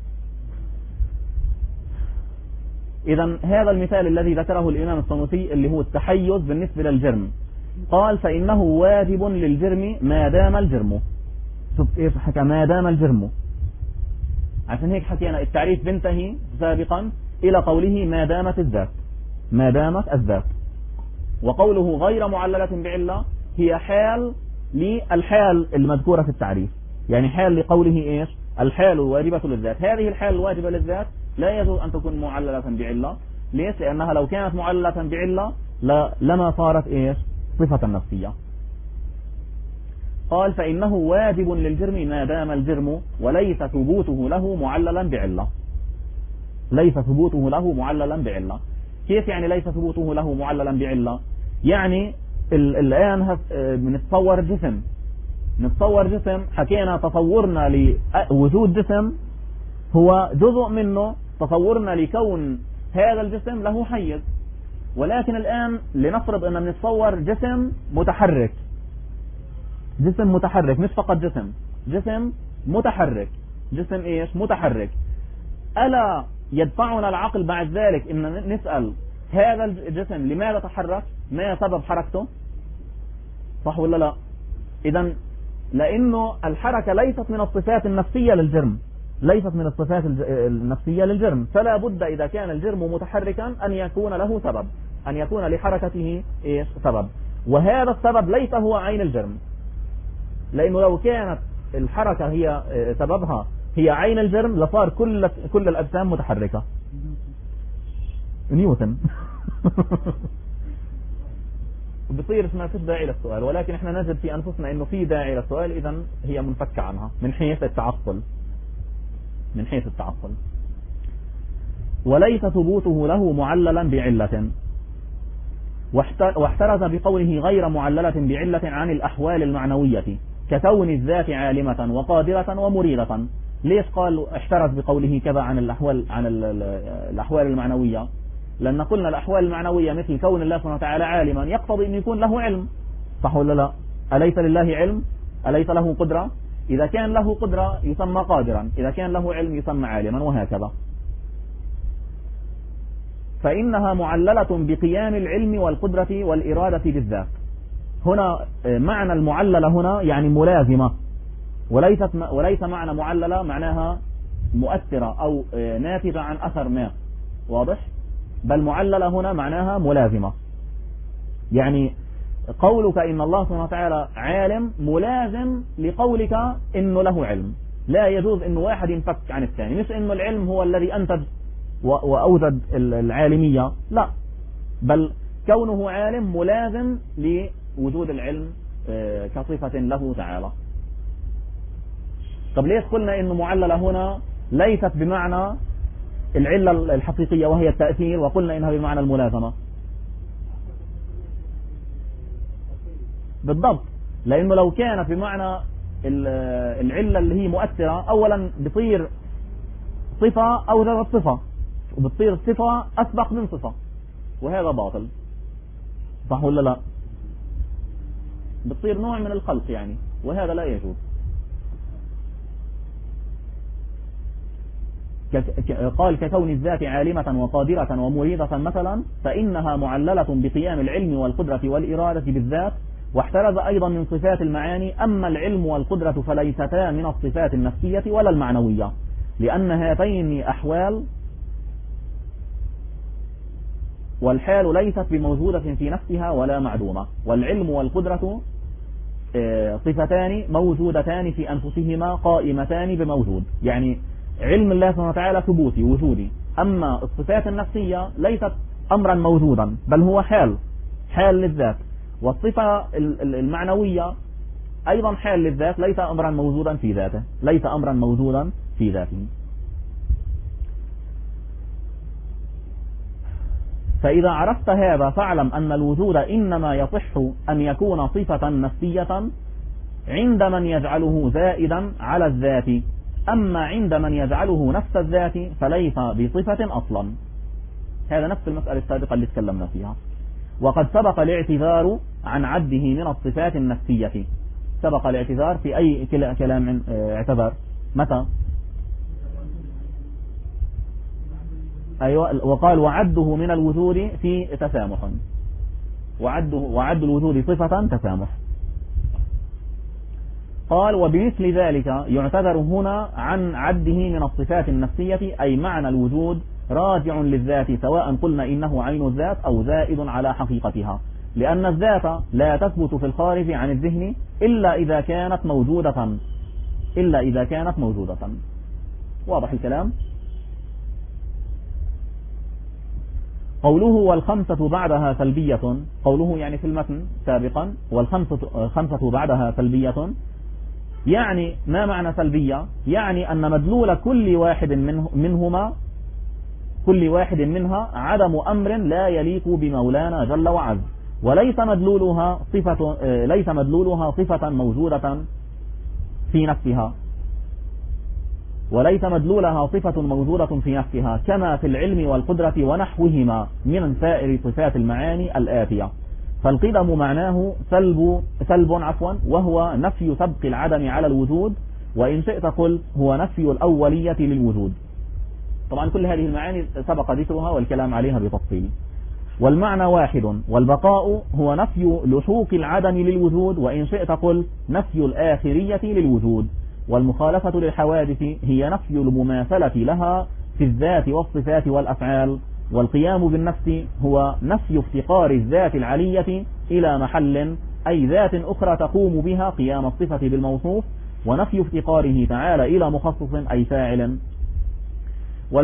إذا هذا المثال الذي ذكره الإمام السنوسي اللي هو التحيز بالنسبة للجرم، قال فإنه واجب للجرم ما دام الجرم. شوف إيش حكى؟ ما دام الجرم. عشان هيك حكينا التعريف بنتهي سابقا إلى قوله ما دامت الذات، ما دامت الذات. وقوله غير معللة بعلة هي حال للحال المذكورة في التعريف، يعني حال لقوله إيش؟ الحال الواجبة للذات. هذه الحال الواجبة للذات لا يجوز أن تكون معللة بعلة. ليش؟ لأنها لو كانت معللة بعلة لما صارت إيش؟ صفة نفسية. قال فإنه واجب للجرم ما دام الجرم وليس ثبوته له معللا بعلة. ليس ثبوته له معللا بعلة. كيف يعني ليس ثبوته له معللا بعلة؟ يعني الآن بنتصور جسم، نتصور جسم، حكينا تصورنا لوجود جسم هو جزء منه تصورنا لكون هذا الجسم له حيز، ولكن الآن لنفرض أن نتصور جسم متحرك، جسم متحرك، مش فقط جسم متحرك. جسم إيش؟ متحرك. ألا يدفعنا العقل بعد ذلك إن نسأل هذا الجسم لماذا تحرك؟ ما سبب حركته؟ صح ولا لا؟ إذن لأنه الحركة ليست من الصفات النفسية للجرم، ليست من الصفات النفسية للجرم، فلا بد إذا كان الجرم متحركا أن يكون له سبب، أن يكون لحركته إيش؟ سبب، وهذا السبب ليس هو عين الجرم، لأنه لو كانت الحركة هي سببها هي عين الجرم لصار كل الأجسام متحركة. نيوتن. بصير اسمها في داعي للسؤال، ولكن احنا نجد في أنفسنا انه في داعي للسؤال، اذا هي منفكة عنها من حيث التعقل. وليس ثبوته له معللا بعلة، واحترز بقوله غير معللة بعلة عن الأحوال المعنوية ككون الذات عالمة وقادرة ومريدة. ليش قال احترز بقوله كذا عن الأحوال المعنوية؟ لأن قلنا الأحوال المعنوية مثل كون الله سبحانه وتعالى عالما يقتضي أن يكون له علم، صح ولا لا؟ أليس لله علم؟ أليس له قدرة؟ إذا كان له قدرة يسمى قادرا، إذا كان له علم يسمى عالما، وهكذا. فإنها معللة بقيام العلم والقدرة والإرادة بالذات. هنا معنى المعللة هنا يعني ملازمة، وليس معنى معللة معناها مؤثرة أو ناتجة عن أثر ما، واضح؟ بل معللة هنا معناها ملازمة. يعني قولك إن الله سبحانه وتعالى عالم ملازم لقولك إنه له علم. لا يجوز إنه واحد ينفك عن الثاني، مش إنه العلم هو الذي أنتج وأوجد العالمية، لا، بل كونه عالم ملازم لوجود العلم كصفة له تعالى. طب ليش قلنا إنه معللة هنا ليست بمعنى العلة الحقيقية وهي التأثير، وقلنا إنها بمعنى الملازمة؟ بالضبط، لأنه لو كانت بمعنى العلة اللي هي مؤثرة، أولا بتصير صفة أوجدت صفة، وبتصير صفة أسبق من صفة، وهذا باطل، صح ولا لا؟ بتصير نوع من الخلق يعني، وهذا لا يجوز. قال ككون الذات عالمة وقادرة ومريدة مثلا، فإنها معللة بقيام العلم والقدرة والإرادة بالذات. واحترز أيضا من صفات المعاني، أما العلم والقدرة فليستا من الصفات النفسية ولا المعنوية، لأن هاتين أحوال، والحال ليست بموجودة في نفسها ولا معدومة. والعلم والقدرة صفتان موجودتان في أنفسهما قائمتان بموجود، يعني علم الله سبحانه وتعالى ثبوتي وجودي، أما الصفات النفسية ليست أمرا موجودا، بل هو حال للذات. والصفة المعنوية أيضا حال للذات، ليس أمرا موجودا في ذاته. فإذا عرفت هذا فاعلم أن الوجود إنما يصح أن يكون صفة نفسية عند من يجعله زائدا على الذات، أما عند من يجعله نفس الذات فليس بصفة أصلا. هذا نفس المسألة السابقة اللي تكلمنا فيها. وقد سبق الاعتذار عن عده من الصفات النفسية. سبق الاعتذار في أي كلام اعتذر؟ متى؟ أيوة، وقال وعده من الوجود في تسامح، وعد الوجود صفة تسامح. قال وبمثل ذلك يعتذر هنا عن عده من الصفات النفسية، أي معنى الوجود راجع للذات، سواء قلنا إنه عين الذات أو زائد على حقيقتها، لأن الذات لا تثبت في الخارج عن الذهن إلا إذا كانت موجودة. واضح الكلام؟ قوله والخمسة بعدها سلبية، قوله يعني في المتن سابقا والخمسة بعدها سلبية، يعني ما معنى سلبية؟ يعني أن مدلول كل واحد منها عدم أمر لا يليق بمولانا جل وعز، وليس مدلولها صفة موجودة في نفسها، كما في العلم والقدرة ونحوهما من سائر صفات المعاني الآتية. فالقدم معناه سلب وهو نفي سبق العدم على الوجود، وإن شئت قل هو نفي الأولية للوجود. طبعا كل هذه المعاني سبق ذكرها والكلام عليها بتفصيل. والمعنى واحد، والبقاء هو نفي لحوق العدم للوجود، وإن شئت قل نفي الآخرية للوجود. والمخالفة للحوادث هي نفي المماثلة لها في الذات والصفات والأفعال. والقيام بالنفس هو نفي افتقار الذات العلية إلى محل، أي ذات أخرى تقوم بها قيام الصفة بالموصوف، ونفي افتقاره تعالى إلى مخصص أي فاعل.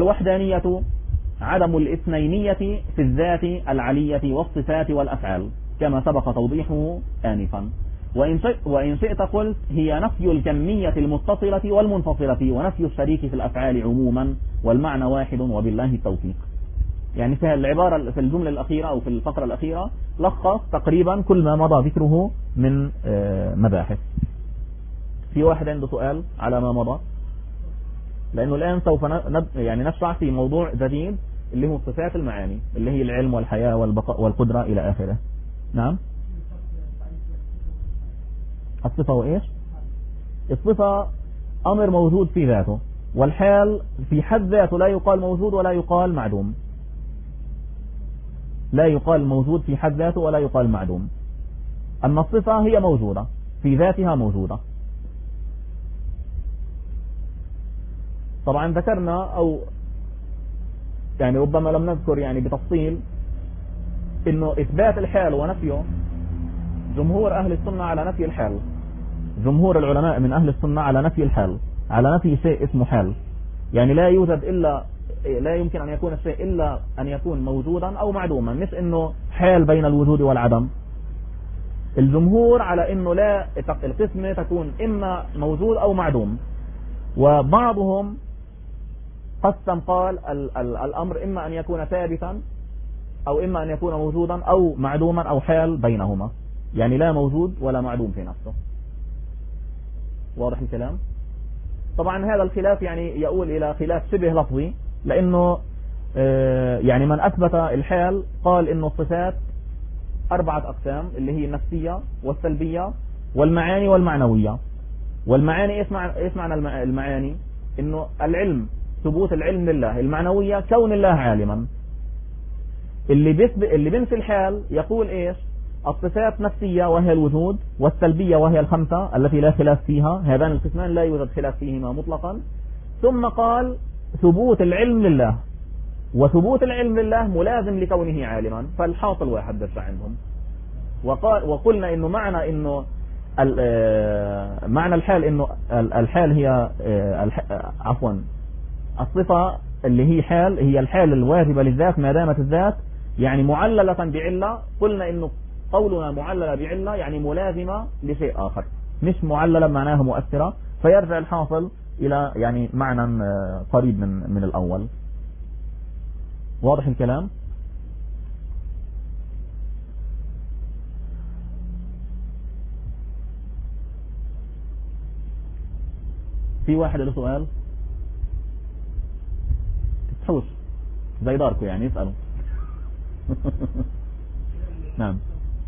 والوحدانية عدم الاثنينية في الذات العلية والصفات والأفعال. كما سبق توضيحه آنفا. وإن شئت قلت هي نفي الكمية المتصلة والمنفصلة ونفي الشريك في الأفعال عموما، والمعنى واحد وبالله التوفيق. يعني في العبارة في الجملة الأخيرة أو في الفقرة الأخيرة لخص تقريبا كل ما مضى ذكره من مباحث. في واحد عنده سؤال على ما مضى؟ لأنه الآن سوف يعني نشرع في موضوع جديد اللي هو صفات المعاني، اللي هي العلم والحياة والبقاء والقدرة إلى آخره. نعم. الصفة وإيش؟ الصفة أمر موجود في ذاته، والحال في حد ذاته لا يقال موجود ولا يقال معدوم. لا يقال موجود في حد ذاته ولا يقال معدوم. أما الصفة هي موجودة في ذاتها موجودة. طبعا ذكرنا أو يعني ربما لم نذكر يعني بتفصيل إنه إثبات الحال ونفيه، جمهور أهل السنة على نفي الحال، جمهور العلماء من أهل السنة على نفي الحال، على نفي شيء اسمه حال. يعني لا يوجد إلا، لا يمكن أن يكون الشيء إلا أن يكون موجودا أو معدوما، مش إنه حال بين الوجود والعدم. الجمهور على إنه لا، القسمة تكون إما موجود أو معدوم. وبعضهم قسم قال الأمر إما أن يكون ثابتا أو إما أن يكون موجودا أو معدوما أو حال بينهما، يعني لا موجود ولا معدوم في نفسه. واضح الكلام؟ طبعا هذا الخلاف يعني يؤول إلى خلاف شبه لفظي، لأنه يعني من أثبت الحال قال إنه الصفات 4 أقسام، اللي هي النفسية والسلبية والمعاني والمعنوية. والمعاني إيش معنى المعاني؟ إنه العلم، ثبوت العلم لله، المعنوية كون الله عالما. اللي بنفي الحال يقول إيش؟ الصفات نفسية وهي الوجود، والسلبية وهي الخمسة التي لا خلاف فيها، هذان القسمان لا يوجد خلاف فيهما مطلقا. ثم قال ثبوت العلم لله، وثبوت العلم لله ملازم لكونه عالما، فالحاصل واحد بس عندهم. وقلنا إنه معنى الحال إنه الحال هي عفوا الصفة اللي هي حال، هي الحال الواجبة للذات ما دامت الذات يعني معللة بعلة. قلنا إنه قولنا معللة بعلة يعني ملازمة لشيء آخر، مش معللة معناها مؤثرة، فيرجع الحاصل إلى يعني معنى قريب من الأول. واضح الكلام؟ في واحد له سؤال؟ تتحوش زي داركو يعني يسألوا. نعم.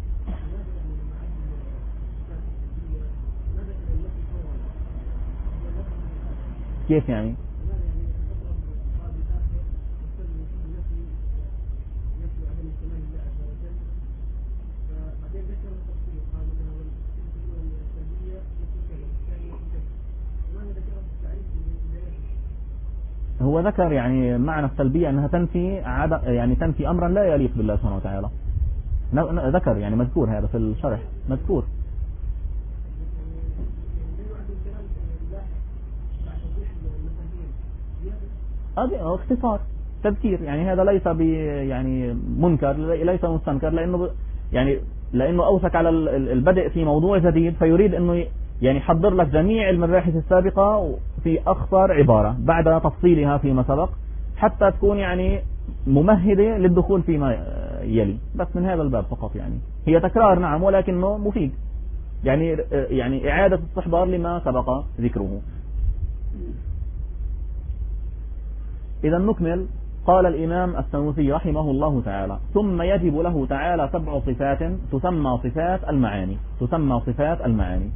كيف يعني؟ هو ذكر يعني معنى السلبية أنها تنفي يعني تنفي أمرا لا يليق بالله سبحانه وتعالى. ذكر يعني مذكور هذا في الشرح مذكور. هذا اختصار تذكير، يعني هذا ليس يعني منكر، ليس مستنكر، لأنه أوشك على البدء في موضوع جديد، فيريد أنه يعني حضر لك جميع المباحث السابقة في أختصر عبارة بعد تفصيلها فيما سبق، حتى تكون يعني ممهدة للدخول فيما يلي. بس من هذا الباب فقط، يعني هي تكرار نعم ولكنه مفيد، يعني إعادة استحضار لما سبق ذكره. إذا نكمل. قال الإمام السنوسي رحمه الله تعالى: ثم يجب له تعالى 7 صفات تسمى صفات المعاني. تسمى صفات المعاني.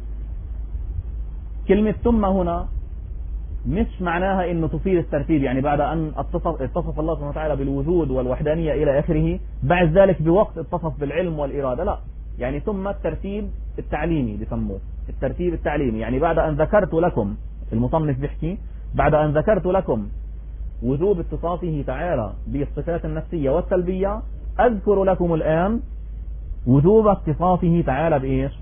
كلمة ثم هنا مش معناها انه تفيد الترتيب، يعني بعد ان اتصف الله سبحانه وتعالى بالوجود والوحدانية الى اخره، بعد ذلك بوقت اتصف بالعلم والإرادة، لا، يعني ثم الترتيب التعليمي بسموه، الترتيب التعليمي. يعني بعد ان ذكرت لكم، المصنف بيحكي بعد ان ذكرت لكم وجوب اتصافه تعالى بالصفات النفسية والسلبية، اذكر لكم الان وجوب اتصافه تعالى بايش؟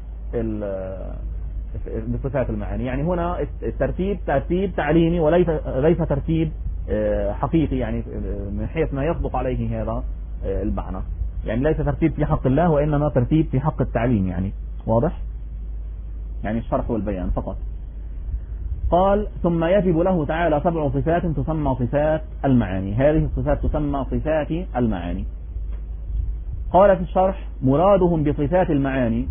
بصفات المعاني. يعني هنا الترتيب ترتيب تعليمي وليس ترتيب حقيقي، يعني من حيث ما يصدق عليه هذا المعنى. يعني ليس ترتيب في حق الله وإنما ترتيب في حق التعليم، يعني واضح، يعني الشرح والبيان فقط. قال ثم يجب له تعالى 7 صفات تسمى صفات المعاني، هذه الصفات تسمى صفات المعاني. قال في الشرح مرادهم بصفات المعاني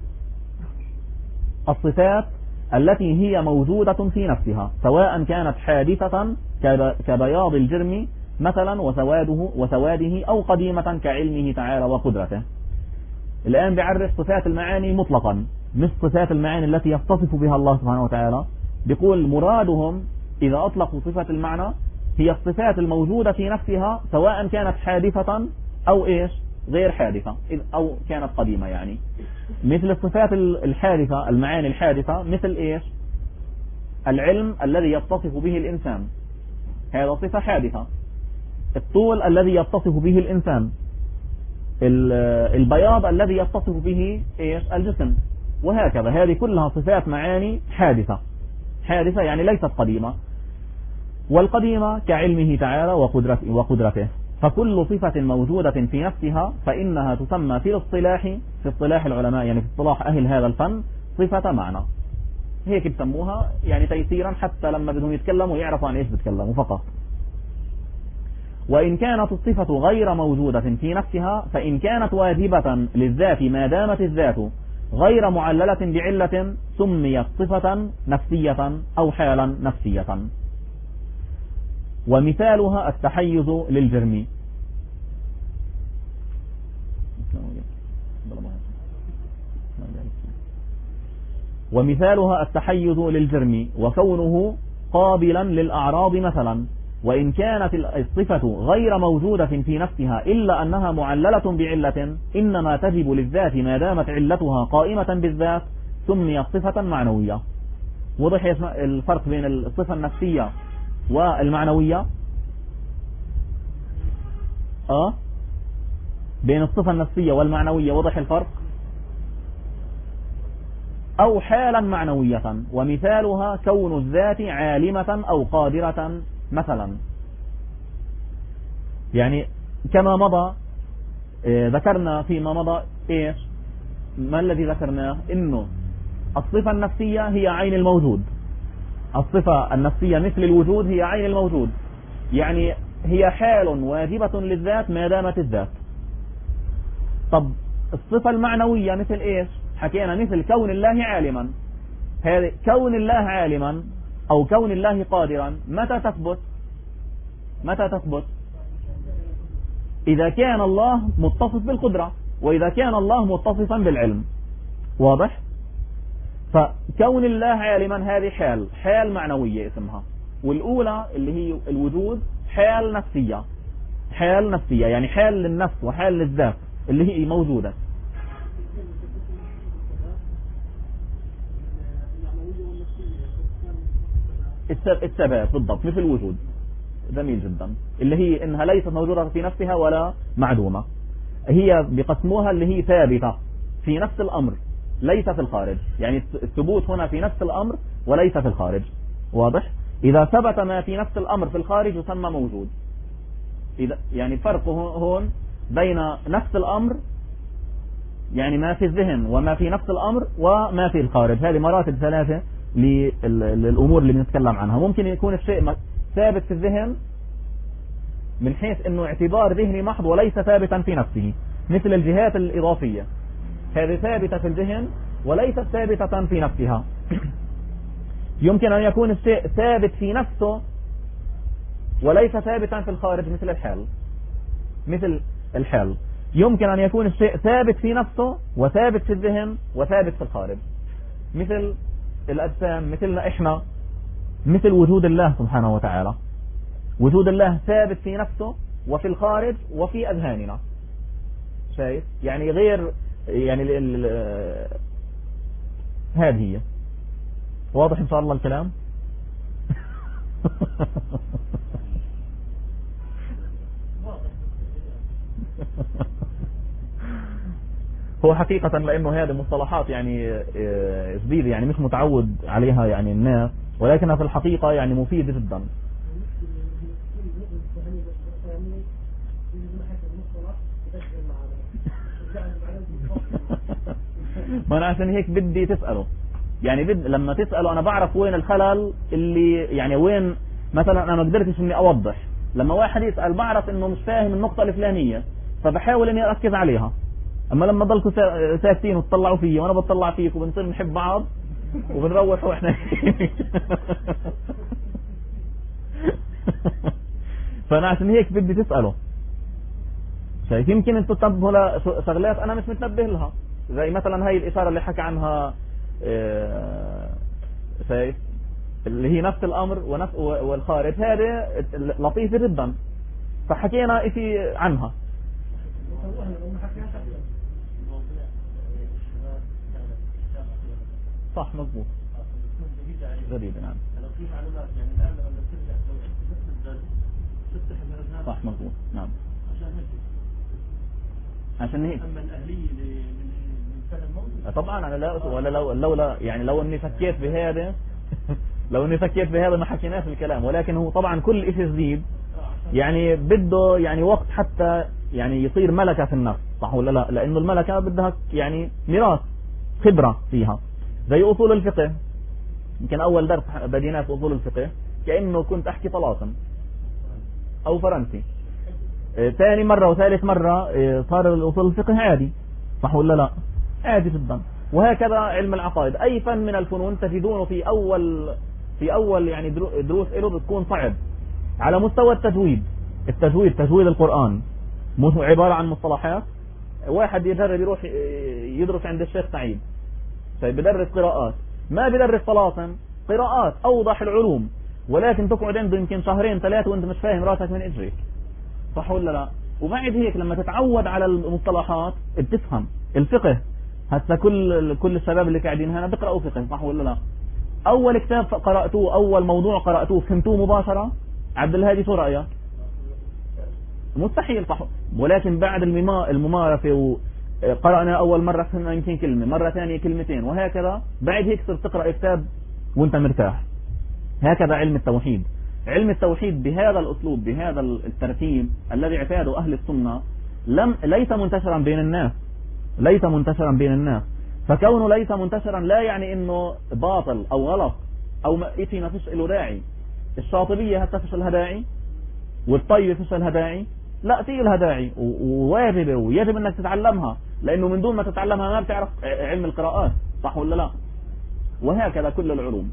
الصفات التي هي موجودة في نفسها سواء كانت حادثة كبياض الجرم مثلا وسواده أو قديمة كعلمه تعالى وقدرته. الآن بعرف صفات المعاني مطلقا، مش صفات المعاني التي يتصف بها الله سبحانه وتعالى. بيقول مرادهم إذا أطلقوا صفة المعنى هي الصفات الموجودة في نفسها سواء كانت حادثة أو إيش غير حادثة أو كانت قديمة، يعني مثل الصفات الحادثة، المعاني الحادثة مثل إيش العلم الذي يتصف به الإنسان، هذا صفة حادثة. الطول الذي يتصف به الإنسان، البياض الذي يتصف به إيش الجسم، وهكذا. هذه كلها صفات معاني حادثة يعني ليست قديمة. والقديمة كعلمه تعالى وقدرته. فكل صفة موجودة في نفسها فإنها تسمى في اصطلاح العلماء، يعني في اصطلاح أهل هذا الفن صفة معنى. هيك بسموها يعني تيسيرا حتى لما بدهم يتكلموا يعرفوا عن إيش بيتكلموا فقط. وإن كانت الصفة غير موجودة في نفسها فإن كانت واجبة للذات ما دامت الذات غير معللة بعلة سميت صفة نفسية أو حالا نفسية. ومثالها التحيز للجرم. وكونه قابلا للأعراض مثلا. وإن كانت الصفة غير موجودة في نفسها إلا أنها معللة بعلة إنما تجب للذات ما دامت علتها قائمة بالذات سميت صفة معنوية. وضح الفرق بين الصفة النفسية والمعنوية؟ بين الصفة النفسية والمعنوية وضح الفرق؟ أو حالا معنوية. ومثالها كون الذات عالمة أو قادرة مثلا. يعني كما مضى ذكرنا فيما مضى إيش ما الذي ذكرناه؟ إنه الصفة النفسية هي عين الموجود، الصفة النفسية مثل الوجود هي عين الموجود، يعني هي حال واجبة للذات ما دامت الذات. طب الصفة المعنوية مثل إيش؟ حكينا مثل كون الله عالما. هذه كون الله عالما أو كون الله قادرا متى تثبت؟ إذا كان الله متصف بالقدرة وإذا كان الله متصفا بالعلم. واضح؟ فكون الله عالما هذه حال معنوية اسمها. والأولى اللي هي الوجود حال نفسية يعني حال للنفس وحال للذات اللي هي موجودة. الثبات بالضبط مثل الوجود. جميل جدا. اللي هي إنها ليست موجودة في نفسها ولا معدومة، هي بقسموها اللي هي ثابتة في نفس الأمر ليس في الخارج، يعني الثبوت هنا في نفس الأمر وليس في الخارج. واضح؟ إذا ثبت ما في نفس الأمر في الخارج يسمى موجود. يعني الفرق هون بين نفس الأمر يعني ما في الذهن وما في نفس الأمر وما في الخارج. هذه مراتب 3 للأمور اللي بنتكلم عنها. ممكن يكون الشيء ثابت في الذهن من حيث أنه اعتبار ذهني محض وليس ثابتا في نفسه، مثل الجهات الإضافية، هذه ثابتة في الذهن وليست ثابتة في نفسها. يمكن أن يكون الشيء ثابت في نفسه وليس ثابتا في الخارج مثل الحال. يمكن أن يكون الشيء ثابت في نفسه وثابت في الذهن وثابت في الخارج، مثل الأجسام، مثلنا إحنا، مثل وجود الله سبحانه وتعالى. وجود الله ثابت في نفسه وفي الخارج وفي أذهاننا. شايف؟ يعني غير يعني هذه هي. واضح إن شاء الله الكلام؟ هو حقيقة لأنه هذه مصطلحات يعني جديدة، يعني مش متعود عليها يعني الناس، ولكنها في الحقيقة يعني مفيدة جدا. ما أنا عشان هيك بدي تسأله، يعني لما تسأله أنا بعرف وين الخلل اللي يعني وين مثلا أنا ما قدرتش إني أوضح. لما واحد يسأل بعرف إنه مش فاهم النقطة الفلانية فبحاول إني أركز عليها. أما لما ضلكوا ساكتين وتطلعوا فيي وأنا بطلع فيك وبنصير نحب بعض وبنروح وإحنا فأنا عشان هيك بدي تسأله. شايف يمكن انتوا تنبهوا لشغلات انا مش متنبه لها، زي مثلا هاي الاشاره اللي حكى عنها شايف اللي هي نفس الامر والخارج، هذه لطيفه جدا فحكينا شيء عنها. صح مضبوط جديد نعم صح مضبوط نعم عشان هيك طبعا انا لا ولا لولا يعني لو اني فكيت بهذا لو اني فكيت بهذا ما حكيناش الكلام، ولكن هو طبعا كل شيء جديد يعني بده يعني وقت حتى يعني يصير ملكة في النفس، صح ولا لا؟ لانه الملكة بدها يعني ميراث خبرة فيها. زي اصول الفقه، يمكن اول درس بديناه في اصول الفقه كأنه كنت احكي طلاسم او فرنسي، ثاني مرة وثالث مرة صار الأصول الفقه عادي، صح ولا لا؟ عادي جدا. وهكذا علم العقائد، أي فن من الفنون تجدونه في أول يعني دروس له بتكون صعب على مستوى التجويد. تجويد القرآن مو عبارة عن مصطلحات. واحد يجرب يروح يدرس عند الشيخ سعيد، بدرس قراءات، ما بدرس طلاسم، قراءات أوضح العلوم، ولكن تقعد عنده يمكن شهرين ثلاثة وانت مش فاهم راسك من اجريك، صح ولا لا؟ وبعد هيك لما تتعود على المصطلحات بتفهم الفقه. هسه كل الشباب اللي قاعدين هنا بيقرأوا فقه، صح ولا لا؟ اول كتاب قرأتوه، اول موضوع قرأتوه فهمتوه مباشرة؟ عبد الهادي شو رأيك؟ مستحيل، صح. ولكن بعد الممارسة وقرأنا اول مرة فهمنا يمكن كلمة، مرة ثانية كلمتين، وهكذا بعد هيك صرت تقرأ كتاب وانت مرتاح. هكذا علم التوحيد. علم التوحيد بهذا الأسلوب بهذا الترتيب الذي اعتاده أهل السنة ليس منتشرا بين الناس. فكونه ليس منتشرا لا يعني انه باطل او غلط او شيء ما فيش له داعي. الشاطبية هسه فيش لها داعي، والطيب فيش لها داعي، لا في لها داعي وواجبة ويجب انك تتعلمها، لانه من دون ما تتعلمها ما بتعرف علم القراءات، صح ولا لا؟ وهكذا كل العلوم.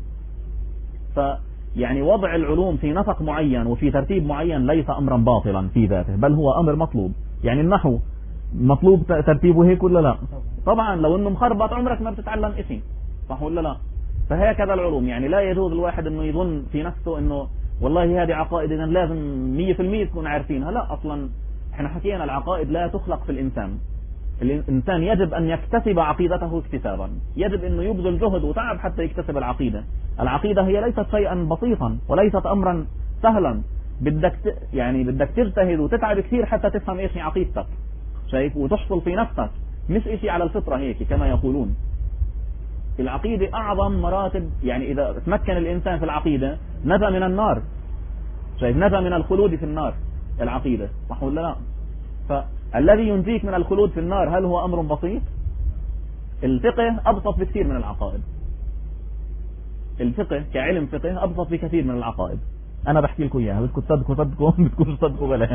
يعني وضع العلوم في نسق معين وفي ترتيب معين ليس أمرا باطلا في ذاته، بل هو أمر مطلوب. يعني النحو مطلوب ترتيبه هيك ولا لا؟ طبعا لو انه مخربط عمرك ما بتتعلم شيء، صح ولا لا؟ فهكذا العلوم، يعني لا يجوز الواحد انه يظن في نفسه انه والله هذه عقائد اذا لازم 100% تكون عارفينها. لا، اصلا احنا حكينا العقائد لا تخلق في الانسان. الانسان يجب ان يكتسب عقيدته اكتسابا، يجب انه يبذل جهد وتعب حتى يكتسب العقيدة. العقيدة هي ليست شيئا بسيطا وليست امرا سهلا، بدك تجتهد وتتعب كثير حتى تفهم ايش هي عقيدتك، شايف، وتحصل في نفسك، مش اشي على الفطرة هيك كما يقولون. العقيدة اعظم مراتب، يعني اذا تمكن الانسان في العقيدة نجا من النار، شايف، نجا من الخلود في النار. العقيدة، صح ولا لا؟ فالذي ينجيك من الخلود في النار هل هو امر بسيط؟ الفقه ابسط بكثير من العقائد. الفقه كعلم فقه ابسط بكثير من العقائد. انا بحكي لكم اياها، بدكم تصدقوا بدكم تصدقوا بلا.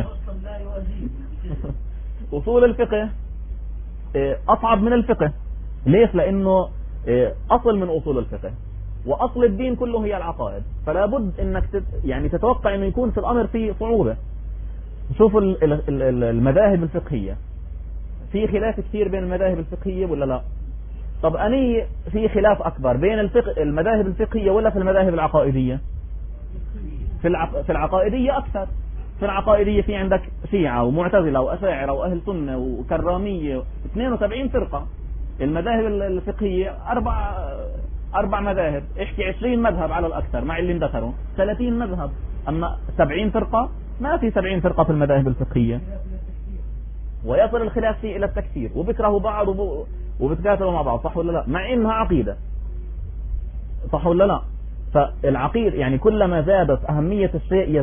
اصول الفقه اصعب من الفقه. ليش؟ لانه اصل من اصول الفقه، واصل الدين كله هي العقائد، فلا بد انك يعني تتوقع انه يكون في الامر فيه صعوبة. شوفوا المذاهب الفقهية، في خلاف كثير بين المذاهب الفقهية ولا لا؟ طب أني في خلاف أكبر بين المذاهب الفقهية ولا في المذاهب العقائدية؟ في العقائدية أكثر. في العقائدية في عندك شيعة ومعتزلة وأشاعرة وأهل سنة وكرامية، 72 فرقة. المذاهب الفقهية أربع مذاهب، احكي 20 مذهب على الأكثر مع اللي اندثروا، 30 مذهب. أما 70 فرقة ما في 70 فرقة في المذاهب الفقهية. ويصل الخلاف فيه إلى التكفير، وبكرهوا بعض وبتكاثروا مع بعض، صح ولا لا؟ مع إنها عقيدة، صح ولا لا؟ فالعقيدة يعني كلما زادت أهمية الشيء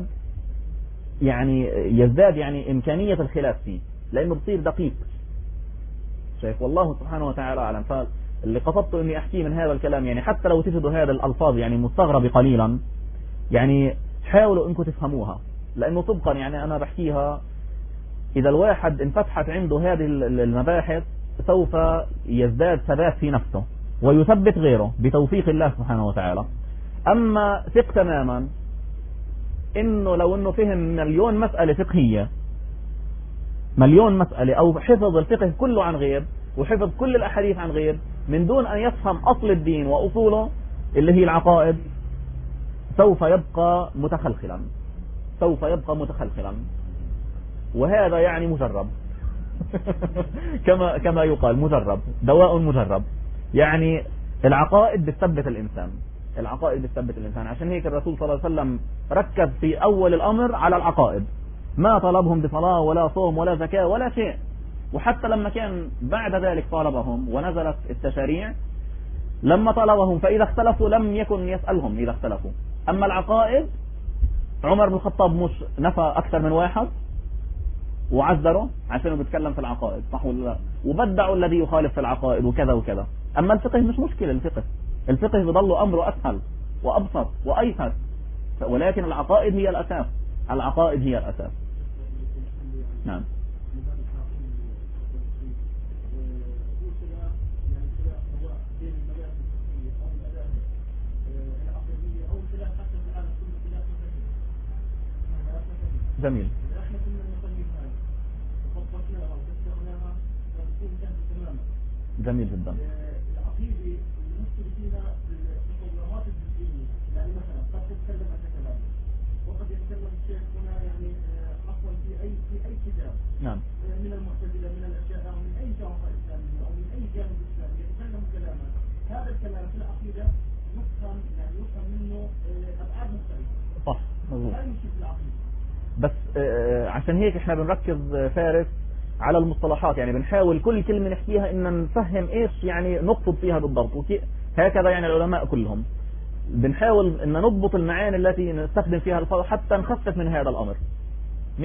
يزداد يعني إمكانية الخلاف فيه، لأنه بصير دقيق. شايف؟ والله سبحانه وتعالى أعلم. فاللي قصدت إني أحكيه من هذا الكلام يعني حتى لو تجدوا هذا الألفاظ يعني مستغربة قليلا، يعني حاولوا إنكم تفهموها، لأنه طبقا يعني أنا بحكيها إذا الواحد انفتحت عنده هذه المباحث سوف يزداد ثبات في نفسه ويثبت غيره بتوفيق الله سبحانه وتعالى. أما ثق تماما إنه لو إنه فهم مليون مسألة فقهية، مليون مسألة، أو حفظ الفقه كله عن غير وحفظ كل الأحاديث عن غير من دون أن يفهم أصل الدين وأصوله اللي هي العقائد، سوف يبقى متخلخلا، سوف يبقى متخلخلا. وهذا يعني مجرب كما يقال مجرب، دواء مجرب. يعني العقائد بتثبت الإنسان، العقائد بتثبت الإنسان. عشان هيك الرسول صلى الله عليه وسلم ركز في أول الأمر على العقائد، ما طلبهم بصلاة ولا صوم ولا زكاة ولا شيء. وحتى لما كان بعد ذلك طالبهم ونزلت التشاريع، لما طلبهم فإذا اختلفوا لم يكن يسألهم إذا اختلفوا. أما العقائد عمر بن الخطاب مش نفى أكثر من واحد وعذره عشان بيتكلم في العقائد، صح ولا لا؟ وبدعوا الذي يخالف في العقائد وكذا وكذا. أما الفقه مش مشكلة، الفقه بيضل أمره أسهل وأبسط وأيسر، ولكن العقائد هي الأساس، العقائد هي الأساس. نعم. جميل. جميل جدا. العقيدة المشكلة فيها التصورات الجزئية، يعني مثلا قد تتكلم عن كلام وقد يتكلم الشيخ هنا يعني عفوا في أي كتاب نعم من المعتزلة من الأشياء أو من أي جانب إسلامي أو من أي جانب إسلامي يتكلم كلاما، هذا الكلام في العقيدة يفهم يعني يفهم منه أبعاد مختلفة. صح مظبوط. لا يمشي في العقيدة. بس عشان هيك احنا بنركز فارس على المصطلحات، يعني بنحاول كل كلمة نحكيها ان نفهم ايش يعني نقصد فيها بالضبط، هكذا يعني العلماء كلهم بنحاول ان نضبط المعاني التي نستخدم فيها الفاظ حتى نخفف من هذا الامر 100%.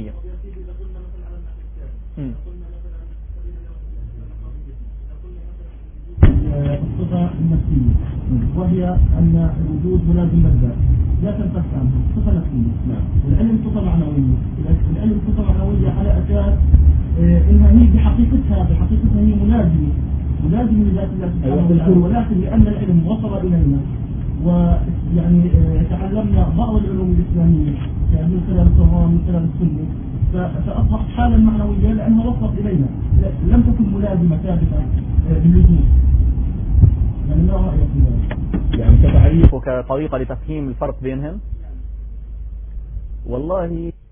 الصفة النفسية وهي أن الوجود ملازم للذات لا تنفك عنه، صفة نفسية. والعلم صفة معنوية، العلم صفة معنوية على أساس إنها هي بحقيقتها هي ملازمة لذات الله سبحانه وتعالى، ولكن لأن العلم وصل إلينا ويعني تعلمنا بعض العلوم الإسلامية يعني من خلال القرآن من خلال السنة، فأصبحت حالا معنوية لأنها وصلت إلينا، لم تكن ملازمة ثابتة بالوجود. يعني ما رأيك في ذلك؟ يعني كتعريف وكطريقة لتفهيم الفرق بينهم؟ والله